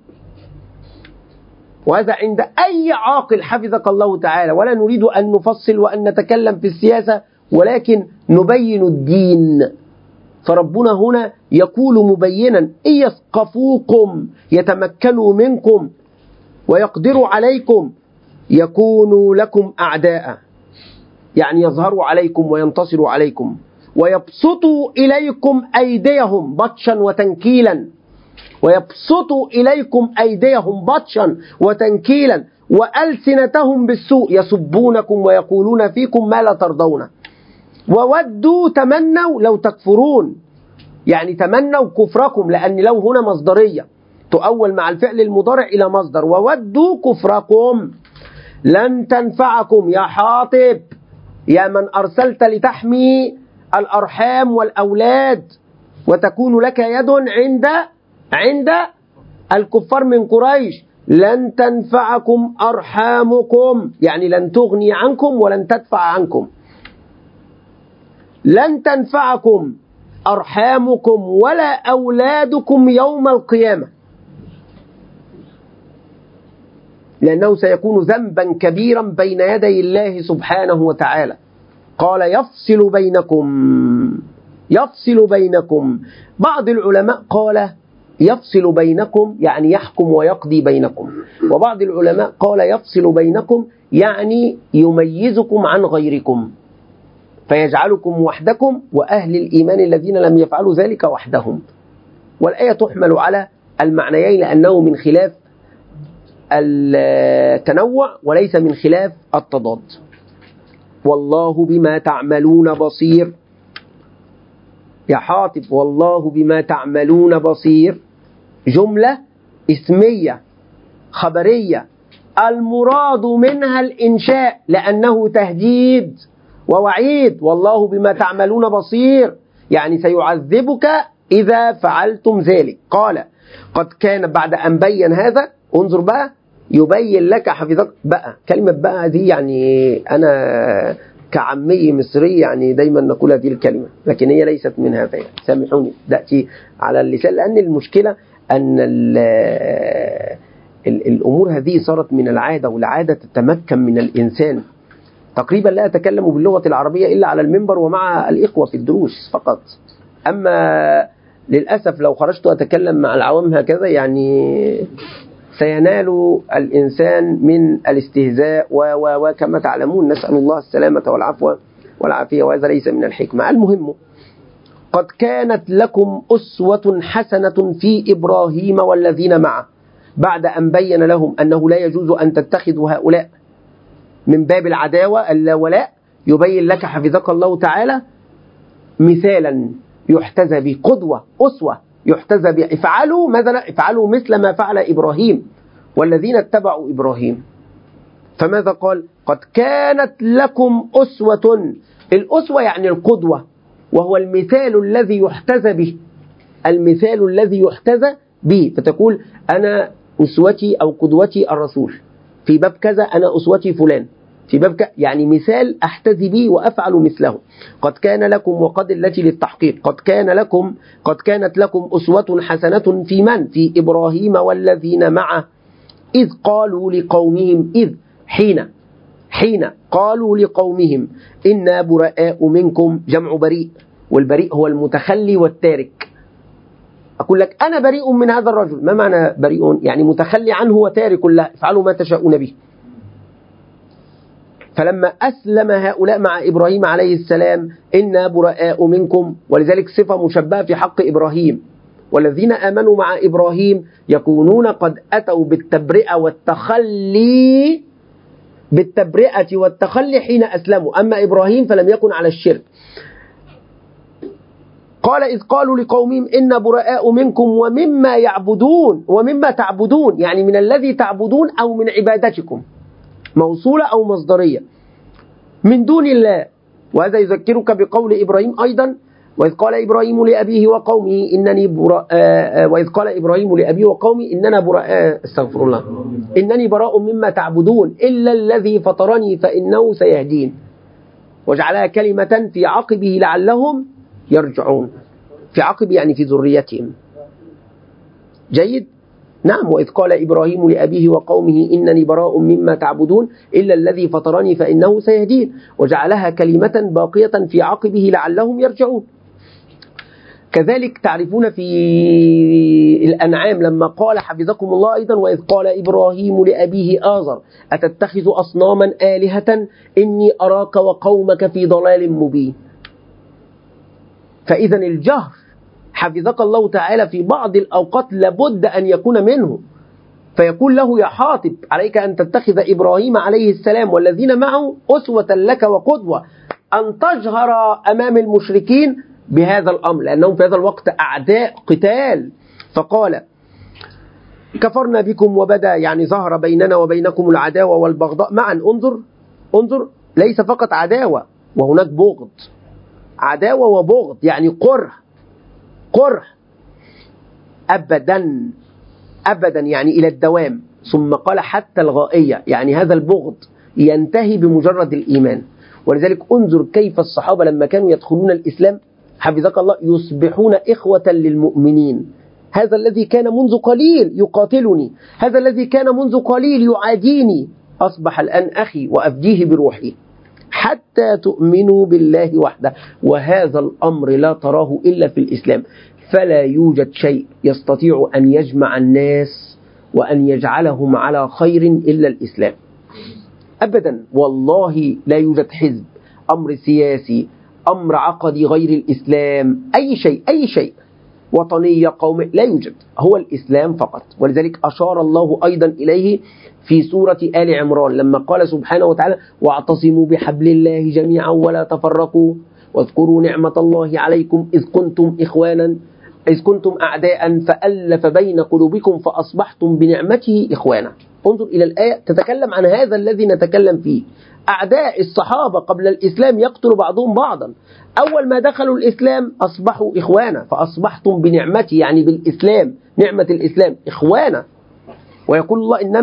وهذا عند أي عاقل حفظك الله تعالى. ولا نريد أن نفصل وأن نتكلم في السياسة، ولكن نبين الدين. فربنا هنا يقول مبينا إن يثقفوكم يتمكنوا منكم ويقدروا عليكم يكونوا لكم أعداء، يعني يظهروا عليكم وينتصروا عليكم، ويبسطوا إليكم أيديهم بطشا وتنكيلا، ويبسطوا إليكم أيديهم بطشا وتنكيلا، وألسنتهم بالسوء، يسبونكم ويقولون فيكم ما لا ترضون، وودوا تمنوا لو تكفرون، يعني تمنوا كفركم، لأن لو هنا مصدرية تؤول مع الفعل المضارع إلى مصدر، وودوا كفركم. لن تنفعكم يا حاطب، يا من أرسلت لتحمي الأرحام والأولاد وتكون لك يد عند عند الكفار من قريش، لن تنفعكم أرحامكم، يعني لن تغني عنكم ولن تدفع عنكم. لن تنفعكم أرحامكم ولا أولادكم يوم القيامة، لأنه سيكون ذنبا كبيرا بين يدي الله سبحانه وتعالى. قال يفصل بينكم، يفصل بينكم. بعض العلماء قال يفصل بينكم يعني يحكم ويقضي بينكم، وبعض العلماء قال يفصل بينكم يعني يميزكم عن غيركم، فيجعلكم وحدكم وأهل الإيمان الذين لم يفعلوا ذلك وحدهم. والآية تحمل على المعنيين، لأنه من خلاف التنوع وليس من خلاف التضاد. والله بما تعملون بصير يا حاطب، والله بما تعملون بصير، جملة اسمية خبرية المراد منها الإنشاء، لأنه تهديد ووعيد. والله بما تعملون بصير يعني سيعذبك إذا فعلتم ذلك. قال قد كان، بعد أن بين هذا انظر بقى يبين لك حفظك بقى. كلمة بقى دي يعني أنا كعامي مصري يعني دايما نقول هذه الكلمة، لكن هي ليست من هذا يعني. سامحوني تأتي على اللسان، لأن المشكلة أن ال ال الأمور هذه صارت من العادة، والعادة تتمكن من الإنسان. تقريبا لا أتكلم باللغة العربية إلا على المنبر ومع الإخوة في الدروس فقط. أما للأسف لو خرجت أتكلم مع العوام هكذا يعني سينال الإنسان من الاستهزاء وكما تعلمون، نسأل الله السلامة والعفو والعافية، وهذا ليس من الحكمة. المهم، قد كانت لكم أسوة حسنة في إبراهيم والذين معه، بعد أن بين لهم أنه لا يجوز أن تتخذوا هؤلاء من باب العداوة اللاولاء، يبين لك حفظك الله تعالى مثالا يحتذى به، قدوة أسوة يحتذى به. افعلوا مثلا افعلوا مثل ما فعل إبراهيم والذين اتبعوا إبراهيم. فماذا قال؟ قد كانت لكم أسوة. الأسوة يعني القدوة، وهو المثال الذي يحتذى به، المثال الذي يحتذى به. فتقول أنا أسوتي أو قدوتي الرسول في باب كذا، أنا أسوتي فلان في باب كذا، يعني مثال أحتذي به وأفعل مثله. قد كان لكم، وقد التي للتحقيق، قد كان لكم قد كانت لكم أسوة حسنة في من؟ في إبراهيم والذين معه، إذ قالوا لقومهم، إذ حين حين قالوا لقومهم إنا براء منكم، جمع بريء، والبريء هو المتخلي والتارك. أقول لك أنا بريء من هذا الرجل، ما معنى بريء؟ يعني متخلي عنه وتارك له، افعلوا ما تشاءون به. فلما أسلم هؤلاء مع إبراهيم عليه السلام، إنا براء منكم، ولذلك صفة مشبهة في حق إبراهيم، والذين آمنوا مع إبراهيم يكونون قد أتوا بالتبرئة والتخلي بالتبرئة والتخلي حين أسلموا، أما إبراهيم فلم يكن على الشرك. قال إذ قالوا لقومهم إنا براء منكم ومما يعبدون، ومما تعبدون يعني من الذي تعبدون أو من عبادتكم، موصولة أو مصدرية، من دون الله. وهذا يذكرك بقول إبراهيم أيضا، وإذ قال إبراهيم لأبيه وقومه إنني براء وإذ قال إبراهيم لأبيه وقومه إننا براء استغفر الله إنني براء مما تعبدون إلا الذي فطرني فإنه سيهدين، وجعلها كلمة في عقبه لعلهم يرجعون. في عقب يعني في ذريتهم. جيد؟ نعم. وإذ قال إبراهيم لأبيه وقومه إنني براء مما تعبدون إلا الذي فطرني فإنه سيهدين، وجعلها كلمة باقية في عقبه لعلهم يرجعون. كذلك تعرفون في الأنعام لما قال حفظكم الله أيضا وإذ قال إبراهيم لأبيه آزر أتتخذ أصناما آلهة إني أراك وقومك في ضلال مبين. فإذا الجهر حفظك الله تعالى في بعض الأوقات لابد أن يكون منه، فيقول له يا حاطب عليك أن تتخذ إبراهيم عليه السلام والذين معه أسوة لك وقدوة، أن تجهر أمام المشركين بهذا الأمر، لأنهم في هذا الوقت أعداء قتال. فقال كفرنا بكم وبدا، يعني ظهر بيننا وبينكم العداوة والبغضاء معا. انظر انظر ليس فقط عداوة وهناك بغض، عداوة وبغض يعني قره قره أبدا أبدا يعني إلى الدوام. ثم قال حتى الغائية، يعني هذا البغض ينتهي بمجرد الإيمان. ولذلك انظر كيف الصحابة لما كانوا يدخلون الإسلام حفظك الله يصبحون إخوة للمؤمنين. هذا الذي كان منذ قليل يقاتلني، هذا الذي كان منذ قليل يعاديني، أصبح الآن أخي وأفديه بروحي حتى تؤمنوا بالله وحده. وهذا الأمر لا تراه إلا في الإسلام. فلا يوجد شيء يستطيع أن يجمع الناس وأن يجعلهم على خير إلا الإسلام أبدا. والله لا يوجد حزب، أمر سياسي، أمر عقدي غير الإسلام، أي شيء أي شيء وطنية قومية لا يوجد، هو الإسلام فقط. ولذلك أشار الله أيضا إليه في سورة آل عمران لما قال سبحانه وتعالى واعتصموا بحبل الله جميعا ولا تفرقوا واذكروا نعمة الله عليكم إذ كنتم إخوانا إذ كنتم أعداء فألف بين قلوبكم فأصبحتم بنعمته إخوانا. انظر إلى الآية تتكلم عن هذا الذي نتكلم فيه. أعداء الصحابة قبل الإسلام يقتل بعضهم بعضا، أول ما دخلوا الإسلام أصبحوا إخوانا، فأصبحتم بنعمته يعني بالإسلام، نعمة الإسلام إخوانا. ويقول الله إنما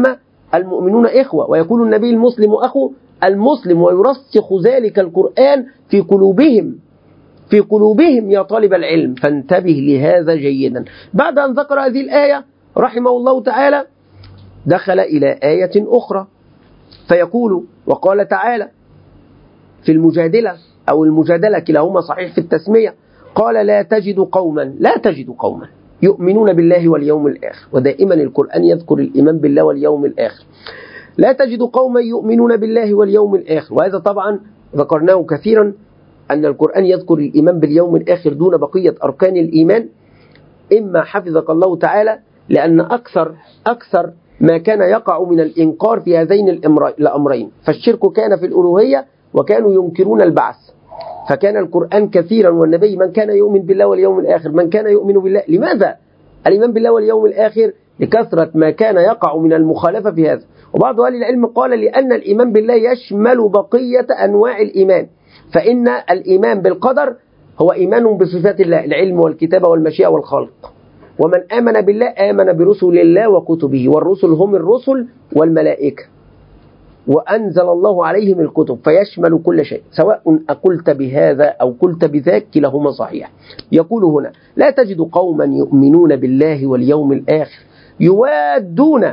المؤمنون إخوة، ويقول النبي المسلم أخو المسلم، ويرسخ ذلك القرآن في قلوبهم في قلوبهم يا طالب العلم، فانتبه لهذا جيدا. بعد أن ذكر هذه الآية رحمه الله تعالى دخل إلى آية أخرى فيقول: وقال تعالى في المجادلة أو المجادلة كلاهما صحيح في التسمية، قال: لا تجد قوما لا تجد قوما يؤمنون بالله واليوم الآخر. ودائما القرآن يذكر الإيمان بالله واليوم الآخر. لا تجد قوما يؤمنون بالله واليوم الآخر، وهذا طبعا ذكرناه كثيرا أن القرآن يذكر الإيمان باليوم الآخر دون بقية أركان الإيمان، إما حفظك الله تعالى لأن أكثر أكثر ما كان يقع من الإنكار في هذين الأمرين، فالشرك كان في الألوهية وكانوا ينكرون البعث، فكان القرآن كثيرا والنبي من كان يؤمن بالله واليوم الآخر، من كان يؤمن بالله. لماذا الإيمان بالله واليوم الآخر؟ لكثرة ما كان يقع من المخالفة في هذا. وبعض أهل العلم قال لأن الإيمان بالله يشمل بقية أنواع الإيمان، فإن الإيمان بالقدر هو إيمان بصفات الله، العلم والكتابة والمشيئة والخلق. ومن آمن بالله آمن برسل الله وكتبه، والرسل هم الرسل والملائكة، وأنزل الله عليهم الكتب، فيشمل كل شيء سواء أقلت بهذا أو قلت بذاك كلاهما صحيح. يقول هنا: لا تجد قوما يؤمنون بالله واليوم الآخر يوادون،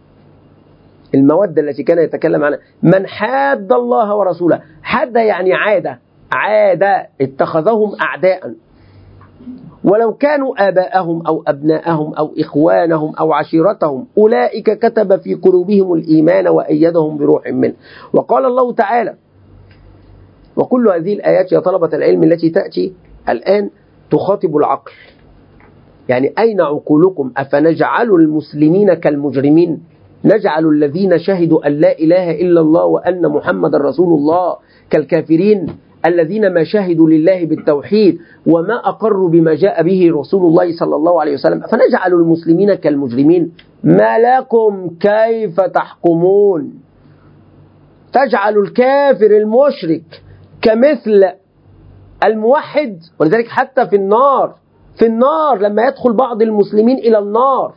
المودة التي كان يتكلم عنها، من حاد الله ورسوله. حد يعني عادة عادة اتخذهم أعداء، ولو كانوا آباءهم أو أبناءهم أو إخوانهم أو عشيرتهم، أولئك كتب في قلوبهم الإيمان وأيدهم بروح منه. وقال الله تعالى: وكل هذه الآيات يا طلبة العلم التي تأتي الآن تخاطب العقل، يعني أين عقولكم؟ أفنجعل المسلمين كالمجرمين؟ نجعل الذين شهدوا أن لا إله إلا الله وأن محمد رسول الله كالكافرين الذين ما شهدوا لله بالتوحيد وما أقروا بما جاء به رسول الله صلى الله عليه وسلم. فنجعل المسلمين كالمجرمين؟ ما لكم كيف تحكمون؟ تجعل الكافر المشرك كمثل الموحد، ولذلك حتى في النار في النار لما يدخل بعض المسلمين إلى النار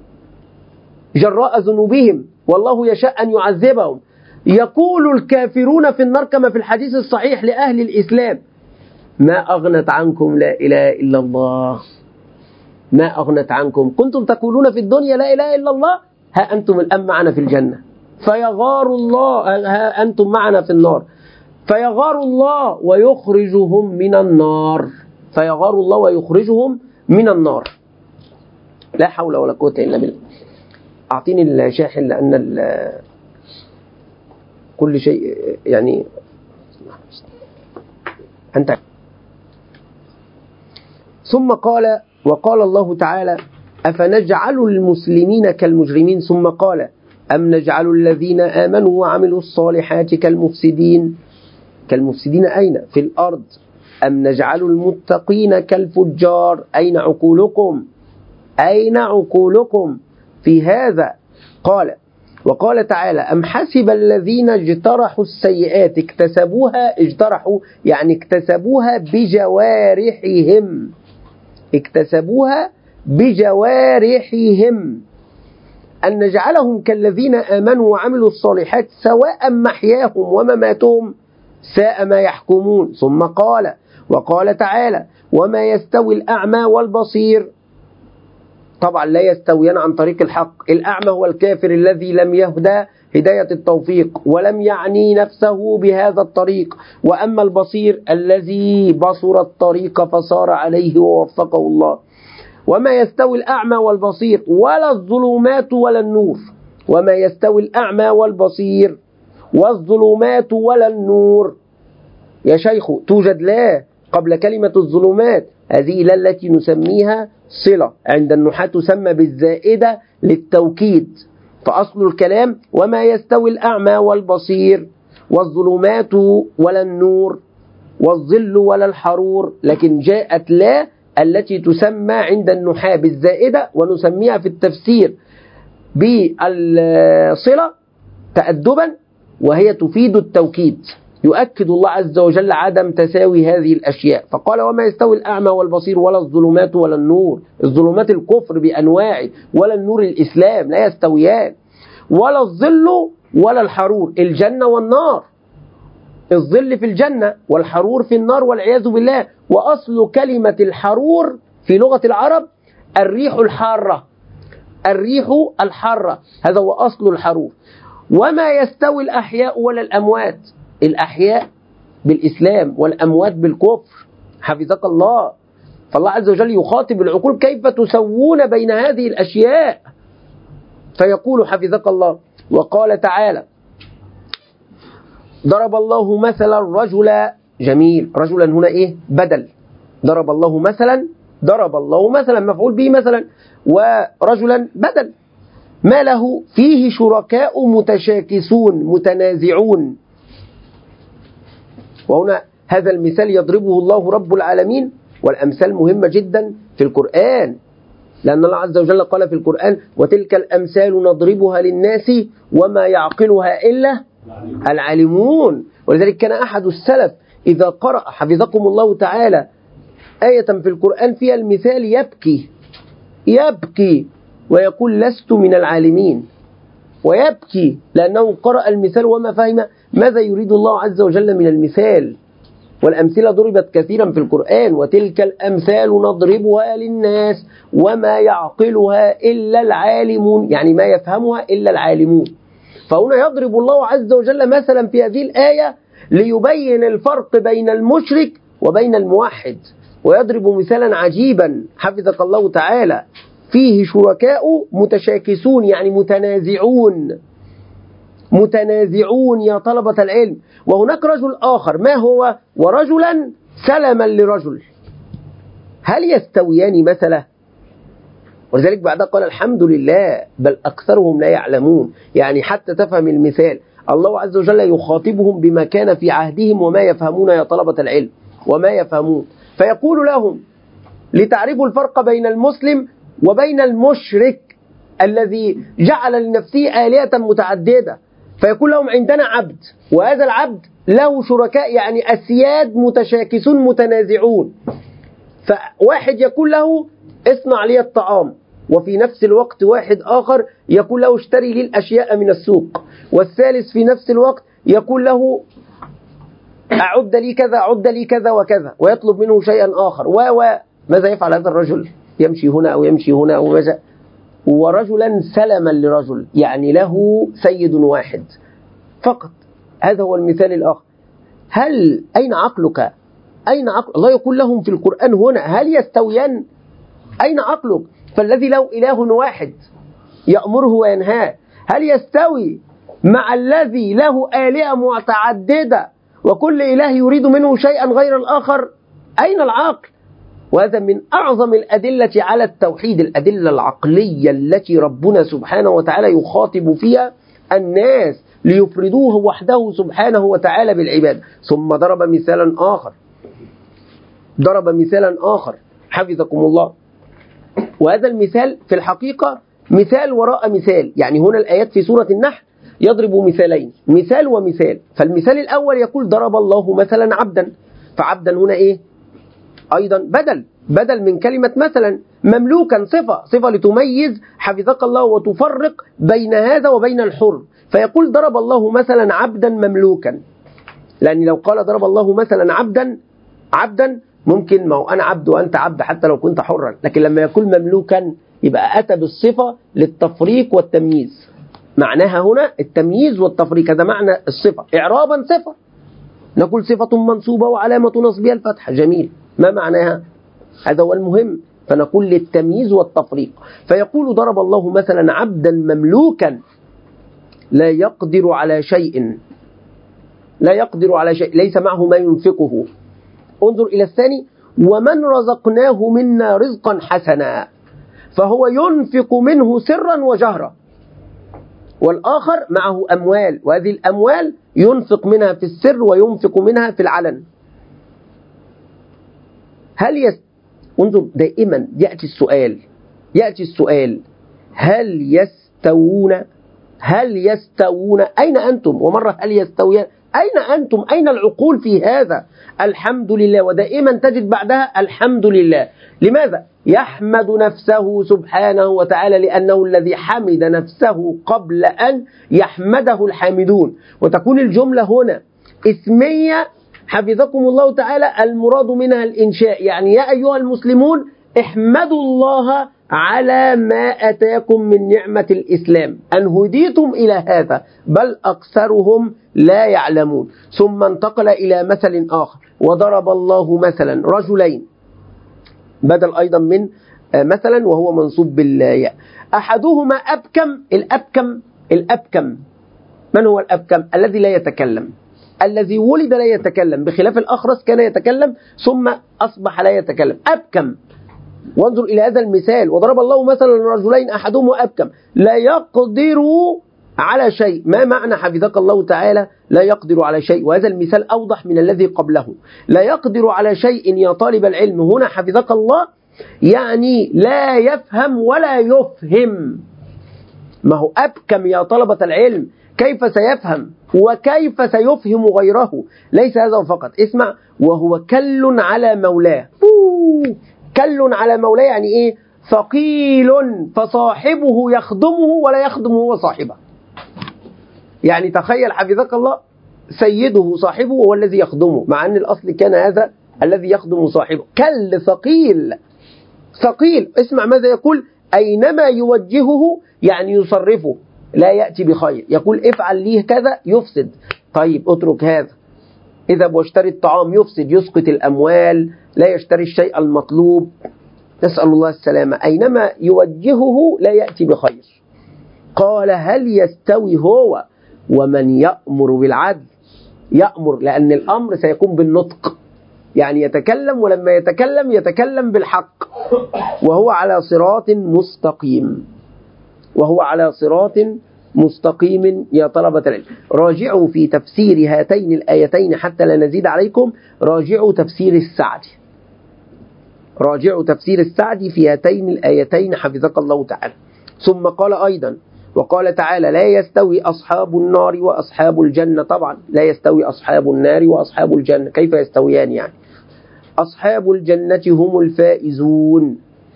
جراء ذنوبهم والله يشاء أن يعذبهم، يقول الكافرون في النار كما في الحديث الصحيح لأهل الإسلام: ما أغنت عنكم لا إله إلا الله، ما أغنت عنكم، كنتم تقولون في الدنيا لا إله إلا الله، ها أنتم الآن معنا في الجنة، فيغار الله، ها أنتم معنا في النار، فيغار الله ويخرجهم من النار، فيغار الله ويخرجهم من النار. لا حول ولا قوة إلا بالله. أعطيني الشاحن لأن كل شيء يعني أنت. ثم قال: وقال الله تعالى: أفنجعل المسلمين كالمجرمين، ثم قال: أم نجعل الذين آمنوا وعملوا الصالحات كالمفسدين. كالمفسدين أين؟ في الأرض. أم نجعل المتقين كالفجار. أين عقولكم؟ أين عقولكم في هذا؟ قال: وقال تعالى: أم حسب الذين اجترحوا السيئات اكتسبوها، اجترحوا يعني اكتسبوها بجوارحهم، اكتسبوها بجوارحهم، أن نجعلهم كالذين آمنوا وعملوا الصالحات سواء محياهم ومماتهم ساء ما يحكمون. ثم قال: وقال تعالى: وما يستوي الأعمى والبصير. طبعا لا يستويان عن طريق الحق. الأعمى هو الكافر الذي لم يهدى هداية التوفيق ولم يعني نفسه بهذا الطريق، وأما البصير الذي بصر الطريق فصار عليه ووفقه الله. وما يستوي الأعمى والبصير ولا الظلمات ولا النور. وما يستوي الأعمى والبصير والظلمات ولا النور. يا شيخ توجد لا قبل كلمة الظلمات، هذه لا التي نسميها صلة، عند النحاة تسمى بالزائدة للتوكيد، فأصل الكلام: وما يستوي الأعمى والبصير والظلمات ولا النور والظل ولا الحرور، لكن جاءت لا التي تسمى عند النحاة بالزائدة ونسميها في التفسير بالصلة تأدبا، وهي تفيد التوكيد، يؤكد الله عز وجل عدم تساوي هذه الأشياء. فقال: وما يستوي الأعمى والبصير ولا الظلمات ولا النور. الظلمات الكفر بأنواعه ولا النور الإسلام، لا يستويان. ولا الظل ولا الحرور، الجنة والنار. الظل في الجنة والحرور في النار والعياذ بالله. وأصل كلمة الحرور في لغة العرب الريح الحارة، الريح الحارة، هذا هو أصل الحرور. وما يستوي الأحياء ولا الأموات، الأحياء بالإسلام والأموات بالكفر، حفظك الله. فالله عز وجل يخاطب العقول: كيف تسوون بين هذه الأشياء؟ فيقول حفظك الله: وقال تعالى: ضرب الله مثلا رجلا، جميل، رجلا هنا إيه؟ بدل. ضرب الله مثلا، ضرب الله مثلا مفعول به مثلا، ورجلا بدل. ما له فيه شركاء متشاكسون متنازعون. وهنا هذا المثال يضربه الله رب العالمين، والأمثال مهمة جدا في القرآن، لأن الله عز وجل قال في القرآن: وتلك الأمثال نضربها للناس وما يعقلها إلا العالمون. ولذلك كان أحد السلف إذا قرأ حفظكم الله تعالى آية في القرآن فيها المثال يبكي يبكي ويقول: لست من العالمين، ويبكي لأنه قرأ المثال وما فهم ماذا يريد الله عز وجل من المثال. والأمثلة ضربت كثيرا في القرآن: وتلك الأمثال نضربها للناس وما يعقلها إلا العالمون، يعني ما يفهمها إلا العالمون. فهنا يضرب الله عز وجل مثلا في هذه الآية ليبين الفرق بين المشرك وبين الموحد، ويضرب مثالا عجيبا حفظك الله تعالى: فيه شركاء متشاكسون، يعني متنازعون متنازعون يا طلبة العلم. وهناك رجل آخر، ما هو؟ ورجلا سلما لرجل، هل يستويان مثلا؟ ولذلك بعد قال: الحمد لله بل أكثرهم لا يعلمون. يعني حتى تفهم المثال، الله عز وجل يخاطبهم بما كان في عهدهم وما يفهمون يا طلبة العلم، وما يفهمون. فيقول لهم لتعرفوا الفرق بين المسلم وبين المشرك الذي جعل لنفسه آلهة متعددة. فيقول لهم: عندنا عبد، وهذا العبد له شركاء، يعني أسياد متشاكسون متنازعون. فواحد يقول له: اصنع لي الطعام، وفي نفس الوقت واحد آخر يقول له: اشتري لي الأشياء من السوق، والثالث في نفس الوقت يقول له: أعد لي كذا أعد لي كذا وكذا، ويطلب منه شيئا آخر. وماذا يفعل هذا الرجل؟ يمشي هنا أو يمشي هنا أو ماذا؟ ورجلا سلما لرجل، يعني له سيد واحد فقط. هذا هو المثال الآخر. هل أين عقلك؟ أين عقل الله؟ يقول لهم في القرآن هنا: هل يستويان؟ أين عقلك؟ فالذي له إله واحد يأمره وينهاه، هل يستوي مع الذي له آلهة متعددة وكل إله يريد منه شيئا غير الآخر؟ أين العقل؟ وهذا من أعظم الأدلة على التوحيد، الأدلة العقلية التي ربنا سبحانه وتعالى يخاطب فيها الناس ليفردوه وحده سبحانه وتعالى بالعبادة. ثم ضرب مثالا آخر ضرب مثالا آخر حفظكم الله، وهذا المثال في الحقيقة مثال وراء مثال. يعني هنا الآيات في سورة النحل يضرب مثالين، مثال ومثال. فالمثال الأول يقول: ضرب الله مثلا عبدا، فعبدا هنا إيه؟ أيضا بدل بدل من كلمة مثلا. مملوكا صفة صفة لتميز حفظك الله وتفرق بين هذا وبين الحر. فيقول: ضرب الله مثلا عبدا مملوكا، لأن لو قال ضرب الله مثلا عبدا عبدا ممكن، ما هو أنا عبد وأنت عبد حتى لو كنت حرا، لكن لما يكون مملوكا يبقى أتى بالصفة للتفريق والتمييز. معناها هنا التمييز والتفريق، هذا معنى الصفة. إعرابا صفة، نقول صفة منصوبة وعلامة نصبها الفتحة، جميل. ما معناها؟ هذا هو المهم. فنقول للتمييز والتفريق. فيقول: ضرب الله مثلا عبدا مملوكا لا يقدر على شيء لا يقدر على شيء ليس معه ما ينفقه. انظر إلى الثاني: ومن رزقناه منا رزقا حسنا فهو ينفق منه سرا وجهرا. والآخر معه أموال، وهذه الأموال ينفق منها في السر وينفق منها في العلن. هل يست... انظر دائما يأتي السؤال يأتي السؤال هل يستوون هل يستوون أين أنتم؟ ومرة هل يستويان؟ أين أنتم؟ أين العقول في هذا؟ الحمد لله، ودائما تجد بعدها الحمد لله. لماذا؟ يحمد نفسه سبحانه وتعالى لأنه الذي حمد نفسه قبل أن يحمده الحامدون. وتكون الجملة هنا اسمية حفظكم الله تعالى، المراد منها الإنشاء، يعني يا أيها المسلمون احمدوا الله على ما أتاكم من نعمة الإسلام أن هديتم إلى هذا، بل أكثرهم لا يعلمون. ثم انتقل إلى مثل آخر، وضرب الله مثلا رجلين، بدل أيضا من مثلا وهو منصوب بالياء، أحدهما أبكم. الأبكم الأبكم من هو الأبكم؟ الذي لا يتكلم، الذي ولد لا يتكلم، بخلاف الأخرس كان يتكلم ثم أصبح لا يتكلم. أبكم. وانظر إلى هذا المثال، وضرب الله مثلا رجلين أحدهما أبكم لا يقدر على شيء. ما معنى حفظك الله تعالى لا يقدر على شيء؟ وهذا المثال أوضح من الذي قبله. لا يقدر على شيء يا طالب العلم هنا حفظك الله يعني لا يفهم ولا يفهم. ما هو أبكم يا طلبة العلم، كيف سيفهم وكيف سيفهم غيره؟ ليس هذا فقط، اسمع، وهو كل على مولاه. كل على مولاه يعني إيه؟ ثقيل فصاحبه يخدمه ولا يخدم هو صاحبه. يعني تخيل حفظك الله سيده صاحبه هو الذي يخدمه، مع أن الأصل كان هذا الذي يخدم صاحبه. كل ثقيل ثقيل. اسمع ماذا يقول: أينما يوجهه يعني يصرفه لا يأتي بخير. يقول افعل ليه كذا يفسد، طيب اترك هذا، اذهب واشتري الطعام يفسد، يسقط الأموال، لا يشتري الشيء المطلوب، نسأل الله السلامة. أينما يوجهه لا يأتي بخير. قال هل يستوي هو ومن يأمر بالعدل؟ يأمر لأن الأمر سيكون بالنطق، يعني يتكلم، ولما يتكلم يتكلم بالحق، وهو على صراط مستقيم، وهو على صراط مستقيم يا طلبة العلم. راجعوا في تفسير هاتين الآيتين حتى لا نزيد عليكم، راجعوا تفسير السعدي، راجعوا تفسير السعدي في هاتين الآيتين حفظك الله تعالى. ثم قال أيضا، وقال تعالى لا يستوي أصحاب النار وأصحاب الجنة. طبعا لا يستوي أصحاب النار وأصحاب الجنة، كيف يستويان يعني؟ أصحاب الجنة هم الفائزون،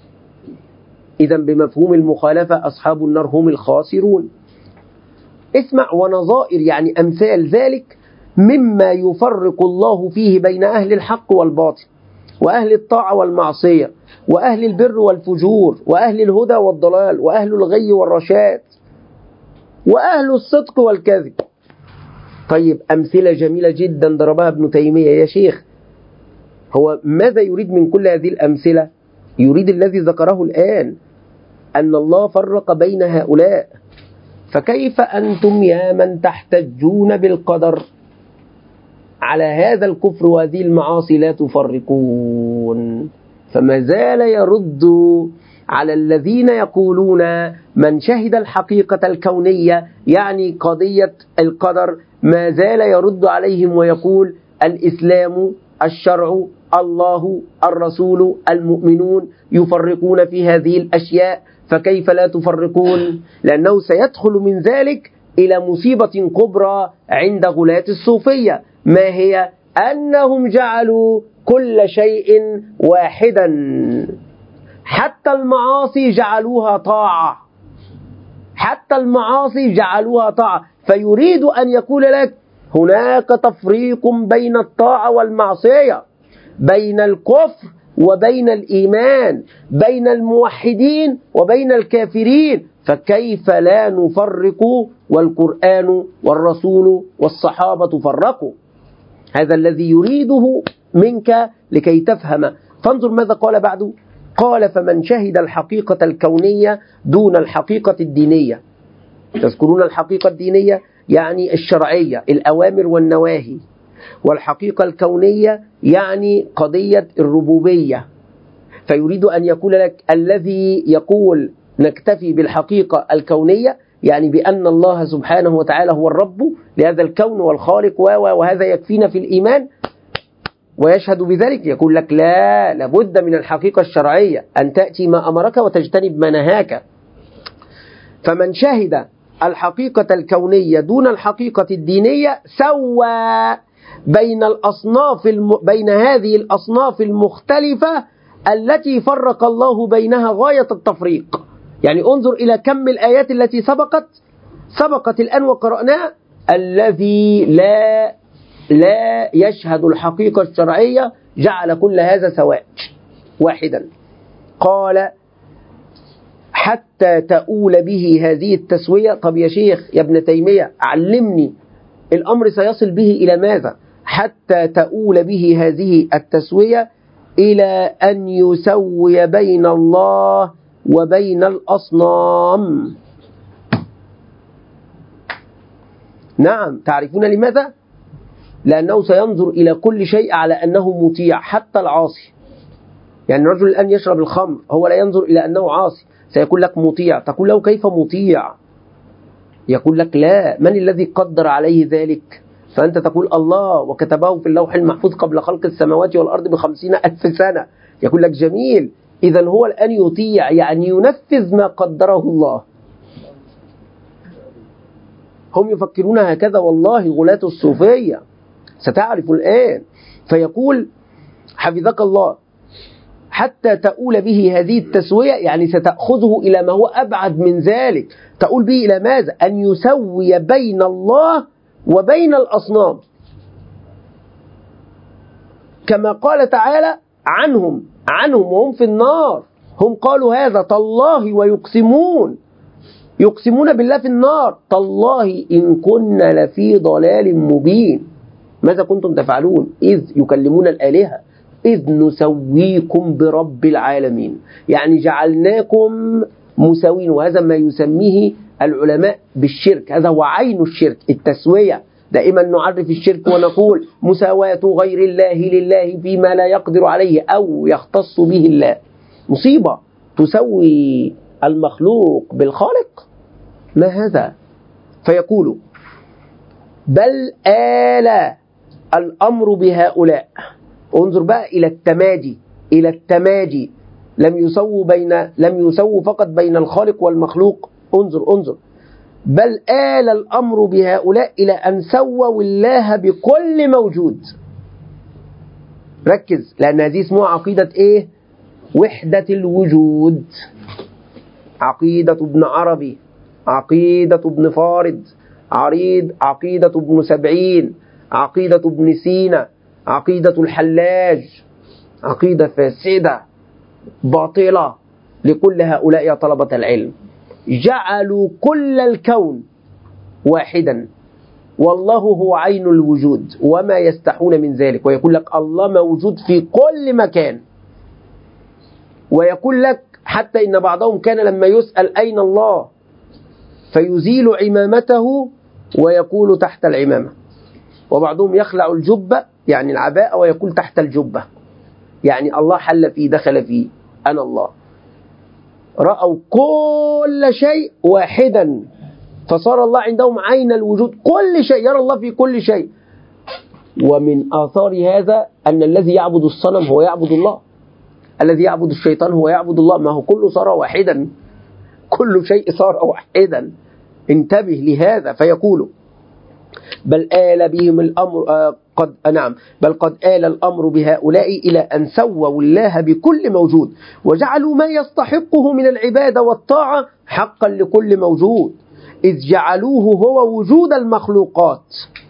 إذا بمفهوم المخالفة أصحاب النار هم الخاسرون. اسمع، ونظائر يعني أمثال ذلك مما يفرق الله فيه بين أهل الحق والباطل، وأهل الطاعة والمعصية، وأهل البر والفجور، وأهل الهدى والضلال، وأهل الغي والرشاد، وأهل الصدق والكذب. طيب أمثلة جميلة جدا ضربها ابن تيمية. يا شيخ هو ماذا يريد من كل هذه الأمثلة؟ يريد الذي ذكره الآن، أن الله فرق بين هؤلاء. فكيف أنتم يا من تحتجون بالقدر على هذا الكفر وهذه المعاصي لا تفرقون؟ فما زال يرد على الذين يقولون من شهد الحقيقة الكونية يعني قضية القدر، ما زال يرد عليهم ويقول الإسلام، الشرع، الله، الرسول، المؤمنون يفرقون في هذه الأشياء، فكيف لا تفرقون؟ لأنه سيدخل من ذلك إلى مصيبة كبرى عند غلاة الصوفية. ما هي؟ أنهم جعلوا كل شيء واحدا، حتى المعاصي جعلوها طاعة، حتى المعاصي جعلوها طاعة. فيريد أن يقول لك هناك تفريق بين الطاعة والمعصية، بين الكفر وبين الإيمان، بين الموحدين وبين الكافرين، فكيف لا نفرق والقرآن والرسول والصحابة فرقوا؟ هذا الذي يريده منك لكي تفهم. فانظر ماذا قال بعده، قال فمن شهد الحقيقة الكونية دون الحقيقة الدينية. تذكرون الحقيقة الدينية يعني الشرعية، الأوامر والنواهي، والحقيقة الكونية يعني قضية الربوبية. فيريد أن يقول لك الذي يقول نكتفي بالحقيقة الكونية يعني بأن الله سبحانه وتعالى هو الرب لهذا الكون والخالق وهذا يكفينا في الإيمان ويشهد بذلك، يقول لك لا، لابد من الحقيقة الشرعية، أن تأتي ما أمرك وتجتنب ما نهاك. فمن شهد الحقيقة الكونية دون الحقيقة الدينية سوى بين الأصناف الم... بين هذه الأصناف المختلفة التي فرق الله بينها غاية التفريق. يعني انظر إلى كم الآيات التي سبقت سبقت الآن وقرأناها، الذي لا لا يشهد الحقيقة الشرعية جعل كل هذا سواء واحدا. قال حتى تؤول به هذه التسوية. طب يا شيخ يا ابن تيمية علمني الأمر سيصل به إلى ماذا؟ حتى تؤول به هذه التسوية إلى أن يسوي بين الله وبين الأصنام. نعم، تعرفون لماذا؟ لأنه سينظر إلى كل شيء على أنه مطيع حتى العاصي. يعني الرجل الآن يشرب الخمر، هو لا ينظر إلى أنه عاصي، سيقول لك مطيع. تقول له كيف مطيع؟ يقول لك لا، من الذي قدر عليه ذلك؟ فأنت تقول الله وكتبه في اللوح المحفوظ قبل خلق السماوات والأرض بخمسين ألف سنة. يقول لك جميل، إذا هو الآن يطيع، يعني ينفذ ما قدره الله. هم يفكرون هكذا والله غلاة الصوفية، ستعرف الآن. فيقول حفظك الله حتى تؤول به هذه التسوية، يعني ستأخذه إلى ما هو أبعد من ذلك. تؤول به إلى ماذا؟ أن يسوي بين الله وبين الأصنام، كما قال تعالى عنهم عنهم وهم في النار. هم قالوا هذا تالله ويقسمون يقسمون بالله في النار تالله إن كنا لفي ضلال مبين. ماذا كنتم تفعلون إذ يكلمون الآلهة إذ نسويكم برب العالمين، يعني جعلناكم مساوين. وهذا ما يسميه العلماء بالشرك، هذا هو عين الشرك، التسوية. دائما نعرف الشرك ونقول مساواة غير الله لله فيما لا يقدر عليه أو يختص به الله. مصيبة، تسوي المخلوق بالخالق، ما هذا؟ فيقول بل آل الأمر بهؤلاء. انظر بقى إلى التمادي إلى التمادي لم يسووا بين لم يسووا فقط بين الخالق والمخلوق. انظر انظر بل آل الأمر بهؤلاء إلى أن سووا الله بكل موجود. ركز، لأن هذه اسمها عقيدة إيه؟ وحدة الوجود. عقيدة ابن عربي، عقيدة ابن فارض، عريض عقيدة ابن سبعين، عقيدة ابن سينا، عقيدة الحلاج، عقيدة فاسدة باطلة لكل هؤلاء يا طلبة العلم. جعلوا كل الكون واحدا، والله هو عين الوجود وما يستحون من ذلك. ويقول لك الله موجود في كل مكان، ويقول لك حتى إن بعضهم كان لما يسأل أين الله فيزيل عمامته ويقول تحت العمامة، وبعضهم يخلع الجبة يعني العباءة ويقول تحت الجبة، يعني الله حل فيه دخل فيه، أنا الله. رأوا كل شيء واحدا فصار الله عندهم عين الوجود، كل شيء يرى الله في كل شيء. ومن آثار هذا أن الذي يعبد الصنم هو يعبد الله، الذي يعبد الشيطان هو يعبد الله، ما هو كله صار واحدا، كل شيء صار واحدا. انتبه لهذا. فيقول بل آل بهم الأمر آه قد نعم بل قد آل الأمر بهؤلاء إلى أن سووا الله بكل موجود، وجعلوا ما يستحقه من العبادة والطاعة حقا لكل موجود، إذ جعلوه هو وجود المخلوقات.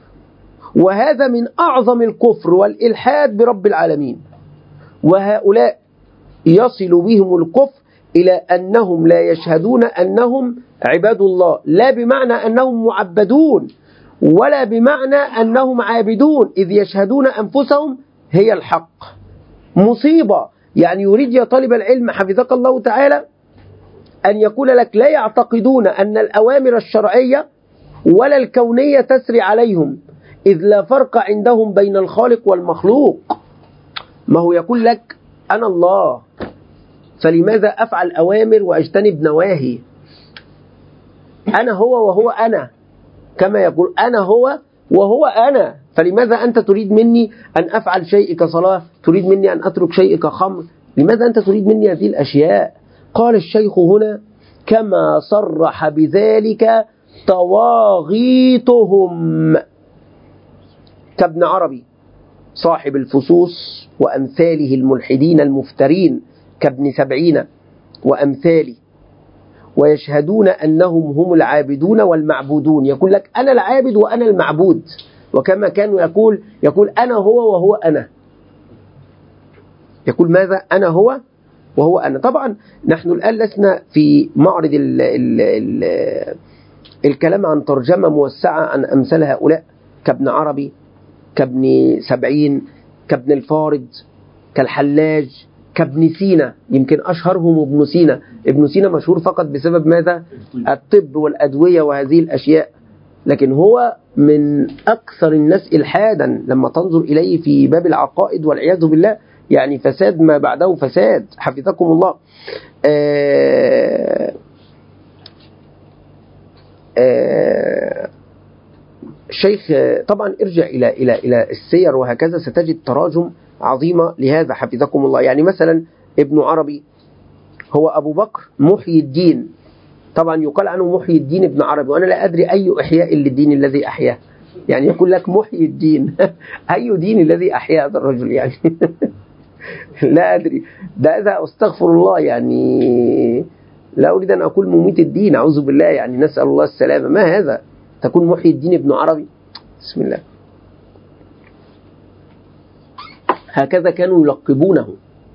وهذا من أعظم الكفر والإلحاد برب العالمين. وهؤلاء يصل بهم الكفر إلى أنهم لا يشهدون أنهم عباد الله، لا بمعنى أنهم معبدون ولا بمعنى أنهم عابدون، إذ يشهدون أنفسهم هي الحق. مصيبة. يعني يريد يا طالب العلم حفظك الله تعالى أن يقول لك لا يعتقدون أن الأوامر الشرعية ولا الكونية تسري عليهم، إذ لا فرق عندهم بين الخالق والمخلوق. ما هو يقول لك أنا الله، فلماذا أفعل أوامر وأجتنب نواهي؟ أنا هو وهو أنا، كما يقول أنا هو وهو أنا، فلماذا أنت تريد مني أن أفعل شيء كصلاة، تريد مني أن أترك شيء كخمر؟ لماذا أنت تريد مني هذه الأشياء؟ قال الشيخ هنا كما صرح بذلك طواغيتهم كابن عربي صاحب الفصوص وأمثاله الملحدين المفترين كابن سبعين وأمثاله، ويشهدون أنهم هم العابدون والمعبودون. يقول لك أنا العابد وأنا المعبود، وكما كانوا يقول يقول أنا هو وهو أنا، يقول ماذا؟ أنا هو وهو أنا. طبعا نحن الآن لسنا في معرض ال ال ال الكلام عن ترجمة موسعة عن أمثال هؤلاء كابن عربي، كابن سبعين، كابن الفارض، كالحلاج، كابن سينا. يمكن أشهرهم ابن سينا. ابن سينا مشهور فقط بسبب ماذا؟ الطب والأدوية وهذه الأشياء، لكن هو من أكثر الناس إلحادا لما تنظر إليه في باب العقائد والعياذ بالله، يعني فساد ما بعده فساد، حفظكم الله. آه آه الشيخ طبعا ارجع إلى إلى إلى السير وهكذا ستجد تراجم عظيمة لهذا، حفظكم الله. يعني مثلا ابن عربي هو أبو بكر محيي الدين، طبعا يقال عنه محيي الدين ابن عربي، وأنا لا أدري أي إحياء للدين الذي أحياه، يعني يقول لك محيي الدين أي دين الذي أحياه هذا الرجل يعني لا أدري، ده إذا أستغفر الله، يعني لا أريد أن أقول مميت الدين، أعوذ بالله، يعني نسأل الله السلامة. ما هذا؟ تكون محيي الدين ابن عربي؟ بسم الله. هكذا كانوا يلقبونه.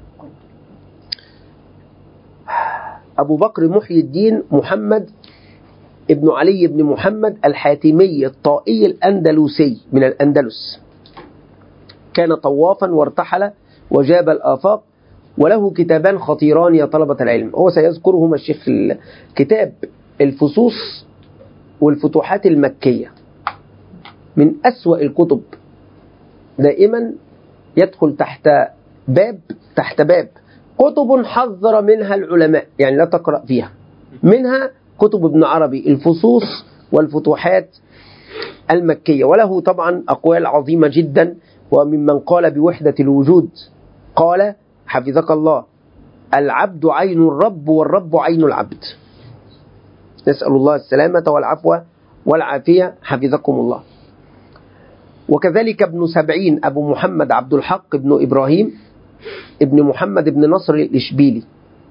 أبو بكر محيي الدين محمد ابن علي بن محمد الحاتمي الطائي الأندلسي من الأندلس، كان طوافا وارتحل وجاب الآفاق، وله كتابان خطيران يا طلبة العلم، هو سيذكرهما الشيخ. كتاب الفصوص والفتوحات المكية من أسوأ الكتب، دائما يدخل تحت باب تحت باب كتب حذر منها العلماء، يعني لا تقرأ فيها، منها كتب ابن عربي الفصوص والفتوحات المكية. وله طبعا أقوال عظيمة جدا، وممن قال بوحدة الوجود قال حفظك الله: العبد عين الرب والرب عين العبد. نسأل الله السلامة والعفو والعافية، حفظكم الله. وكذلك ابن سبعين أبو محمد عبد الحق ابن إبراهيم ابن محمد ابن نصر الإشبيلي،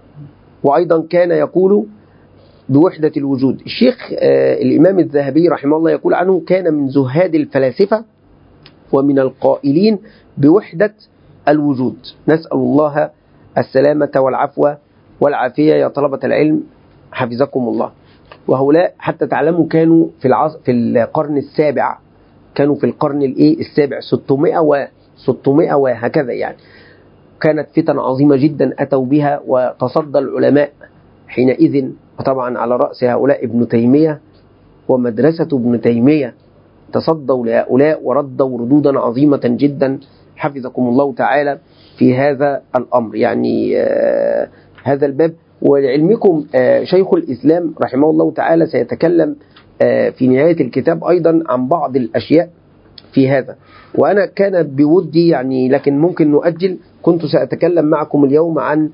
وأيضا كان يقول بوحدة الوجود. الشيخ آه الإمام الذهبي رحمه الله يقول عنه: كان من زهاد الفلاسفة ومن القائلين بوحدة الوجود. نسأل الله السلامة والعفو والعافية يا طلبة العلم، حفظكم الله. وهؤلاء حتى تعلموا كانوا في العص... في القرن السابع، كانوا في القرن الايه السابع ستمائة و ستمائة وهكذا، يعني كانت فتن عظيمة جدا أتوا بها، وتصدى العلماء حينئذ، وطبعا على رأس هؤلاء ابن تيمية ومدرسة ابن تيمية، تصدوا لهؤلاء وردوا ردودا عظيمة جدا، حفظكم الله تعالى في هذا الأمر. يعني آه هذا الباب. ولعلمكم آه شيخ الإسلام رحمه الله تعالى سيتكلم آه في نهاية الكتاب أيضا عن بعض الأشياء في هذا، وأنا كان بودي يعني، لكن ممكن نؤجل، كنت سأتكلم معكم اليوم عن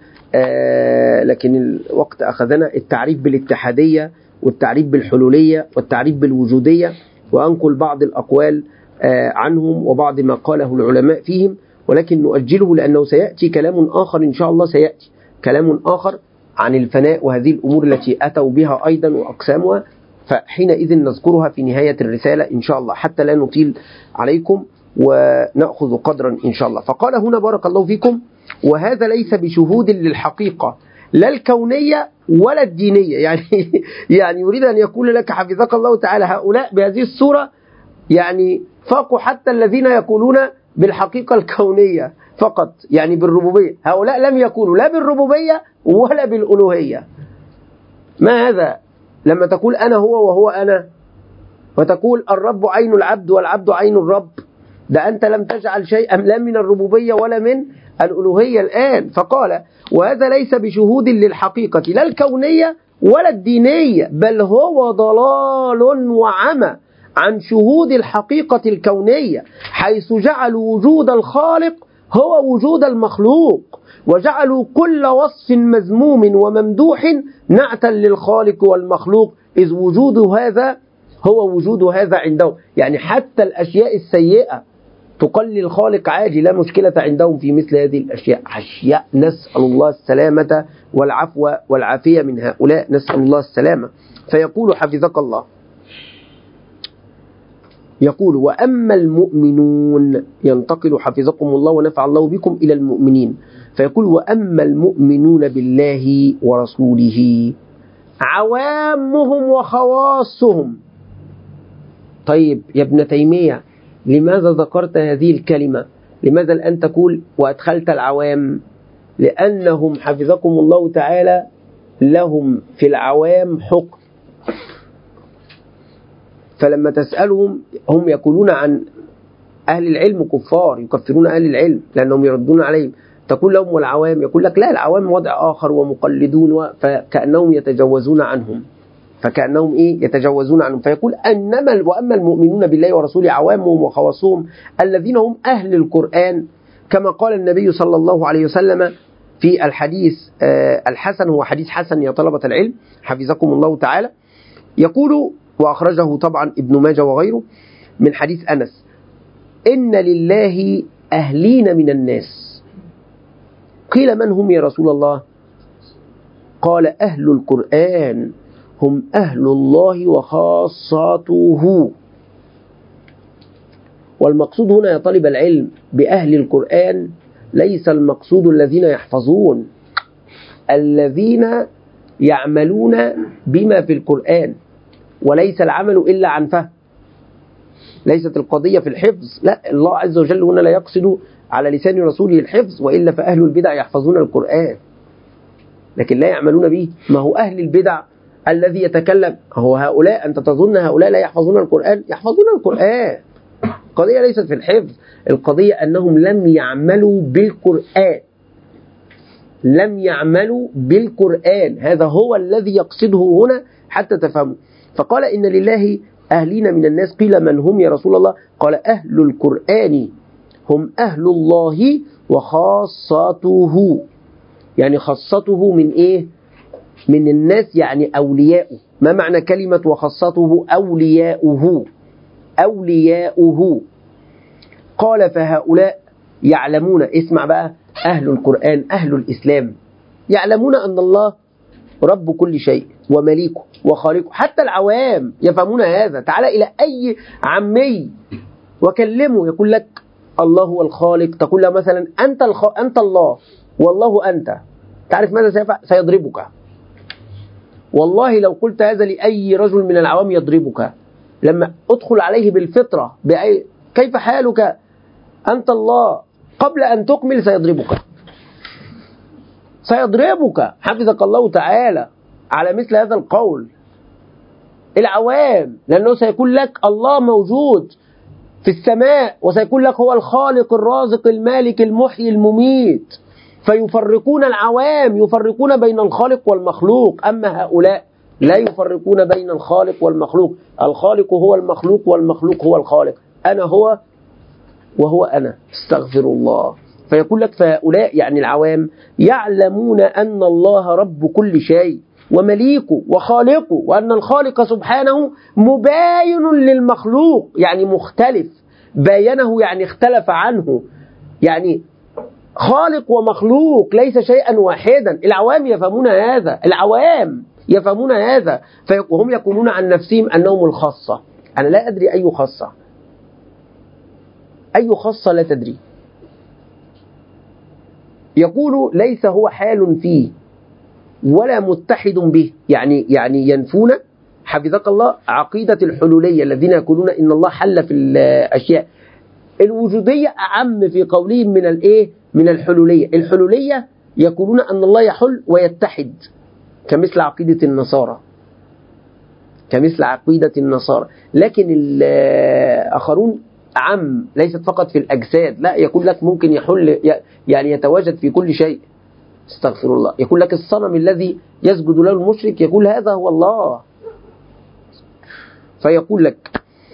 آه لكن الوقت أخذنا التعريف بالاتحادية والتعريف بالحلولية والتعريف بالوجودية، وأنقل بعض الأقوال آه عنهم وبعض ما قاله العلماء فيهم، ولكن نؤجله لأنه سيأتي كلام آخر إن شاء الله، سيأتي كلام آخر عن الفناء وهذه الأمور التي أتوا بها أيضا وأقسامها، فحينئذ نذكرها في نهاية الرسالة إن شاء الله حتى لا نطيل عليكم ونأخذ قدرا إن شاء الله. فقال هنا بارك الله فيكم: وهذا ليس بشهود للحقيقة لا الكونية ولا الدينية. يعني يعني يريد أن يقول لك حفظك الله تعالى هؤلاء بهذه الصورة يعني فاقوا حتى الذين يقولون بالحقيقة الكونية فقط، يعني بالربوبية. هؤلاء لم يقولوا لا بالربوبية ولا بالألوهية. ما هذا؟ لما تقول أنا هو وهو أنا، وتقول الرب عين العبد والعبد عين الرب، ده أنت لم تجعل شيئا لا من الربوبية ولا من الألوهية الآن. فقال: وهذا ليس بشهود للحقيقة لا الكونية ولا الدينية، بل هو ضلال وعمى عن شهود الحقيقة الكونية، حيث جعلوا وجود الخالق هو وجود المخلوق، وجعلوا كل وصف مذموم وممدوح نعتا للخالق والمخلوق، إذ وجود هذا هو وجود هذا عندهم. يعني حتى الأشياء السيئة تقلل الخالق عادي، لا مشكلة عندهم في مثل هذه الأشياء. أشياء نسأل الله السلامة والعفو والعافية من هؤلاء، نسأل الله السلامة. فيقول حفظك الله، يقول وأما المؤمنون، ينتقل حفظكم الله ونفع الله بكم إلى المؤمنين، فيقول وأما المؤمنون بالله ورسوله عوامهم وخواصهم. طيب يا ابن تيمية، لماذا ذكرت هذه الكلمة؟ لماذا الآن تقول وأدخلت العوام؟ لأنهم حفظكم الله تعالى لهم في العوام حكم، فلما تسألهم هم يقولون عن أهل العلم كفار، يكفرون أهل العلم لأنهم يردون عليهم. تقول لهم والعوام، يقول لك لا، العوام وضع آخر ومقلدون، فكأنهم يتجوزون عنهم، فكأنهم إيه يتجوزون عنهم. فيقول أنما وأما المؤمنون بالله ورسوله عوامهم وخواصهم الذين هم أهل القرآن، كما قال النبي صلى الله عليه وسلم في الحديث الحسن، هو حديث حسن يا طلبة العلم حفظكم الله تعالى، يقول وأخرجه طبعا ابن ماجه وغيره من حديث أنس: إن لله أهلين من الناس. قيل من هم يا رسول الله؟ قال أهل القرآن هم أهل الله وخاصته. والمقصود هنا يا طالب العلم بأهل القرآن ليس المقصود الذين يحفظون، الذين يعملون بما في القرآن، وليس العمل إلا عن فهم. ليست القضية في الحفظ، لا، الله عز وجل هنا لا يقصد على لسان رسوله الحفظ، وإلا فأهل البدع يحفظون القرآن لكن لا يعملون به. ما هو أهل البدع الذي يتكلم هو هؤلاء، أنت تظن هؤلاء لا يحفظون القرآن؟ يحفظون القرآن. القضية ليست في الحفظ، القضية أنهم لم يعملوا بالقرآن، لم يعملوا بالقرآن، هذا هو الذي يقصده هنا حتى تفهموا. فقال إن لله أهلين من الناس. قيل من هم يا رسول الله؟ قال أهل القرآن هم أهل الله وخاصته. يعني خاصته من إيه؟ من الناس، يعني أولياؤه. ما معنى كلمة وخاصته؟ أولياؤه، أولياؤه. قال فهؤلاء يعلمون، اسمع بقى، أهل القرآن أهل الإسلام يعلمون أن الله رب كل شيء ومليكه وخالقه. حتى العوام يفهمون هذا. تعال إلى أي عمي وكلمه يقول لك الله هو الخالق، تقول له مثلا أنت, الخ... أنت الله والله أنت، تعرف ماذا سيفعل؟ سيضربك. والله لو قلت هذا لأي رجل من العوام يضربك. لما أدخل عليه بالفطرة بأي كيف حالك أنت الله، قبل أن تكمل سيضربك، سيضربك حفظك الله تعالى على مثل هذا القول. العوام لأنه سيقول لك الله موجود في السماء، وسيقول لك هو الخالق الرازق المالك المحيي المميت، فيفرقون العوام، يفرقون بين الخالق والمخلوق. أما هؤلاء لا يفرقون بين الخالق والمخلوق، الخالق هو المخلوق والمخلوق هو الخالق، أنا هو وهو أنا، استغفر الله. فيقول لك فهؤلاء يعني العوام يعلمون أن الله رب كل شيء ومليكه وخالقه، وأن الخالق سبحانه مباين للمخلوق، يعني مختلف، باينه يعني اختلف عنه، يعني خالق ومخلوق ليس شيئا واحدا. العوام يفهمون هذا، العوام يفهمون هذا، فهم يقولون عن نفسهم أنهم الخاصة. أنا لا أدري أي خاصة، أي خاصة لا تدري. يقول ليس هو حال فيه ولا متحد به، يعني يعني ينفون حفظك الله عقيدة الحلولية الذين يقولون إن الله حل في الأشياء. الوجودية أعم في قولهم من الإيه؟ من الحلولية. الحلولية يقولون أن الله يحل ويتحد كمثل عقيدة النصارى، كمثل عقيدة النصارى. لكن الآخرون عم، ليست فقط في الأجساد، لا، يقول لك ممكن يحل، يعني يتواجد في كل شيء. استغفر الله. يقول لك الصنم الذي يسجد له المشرك يقول هذا هو الله. فيقول لك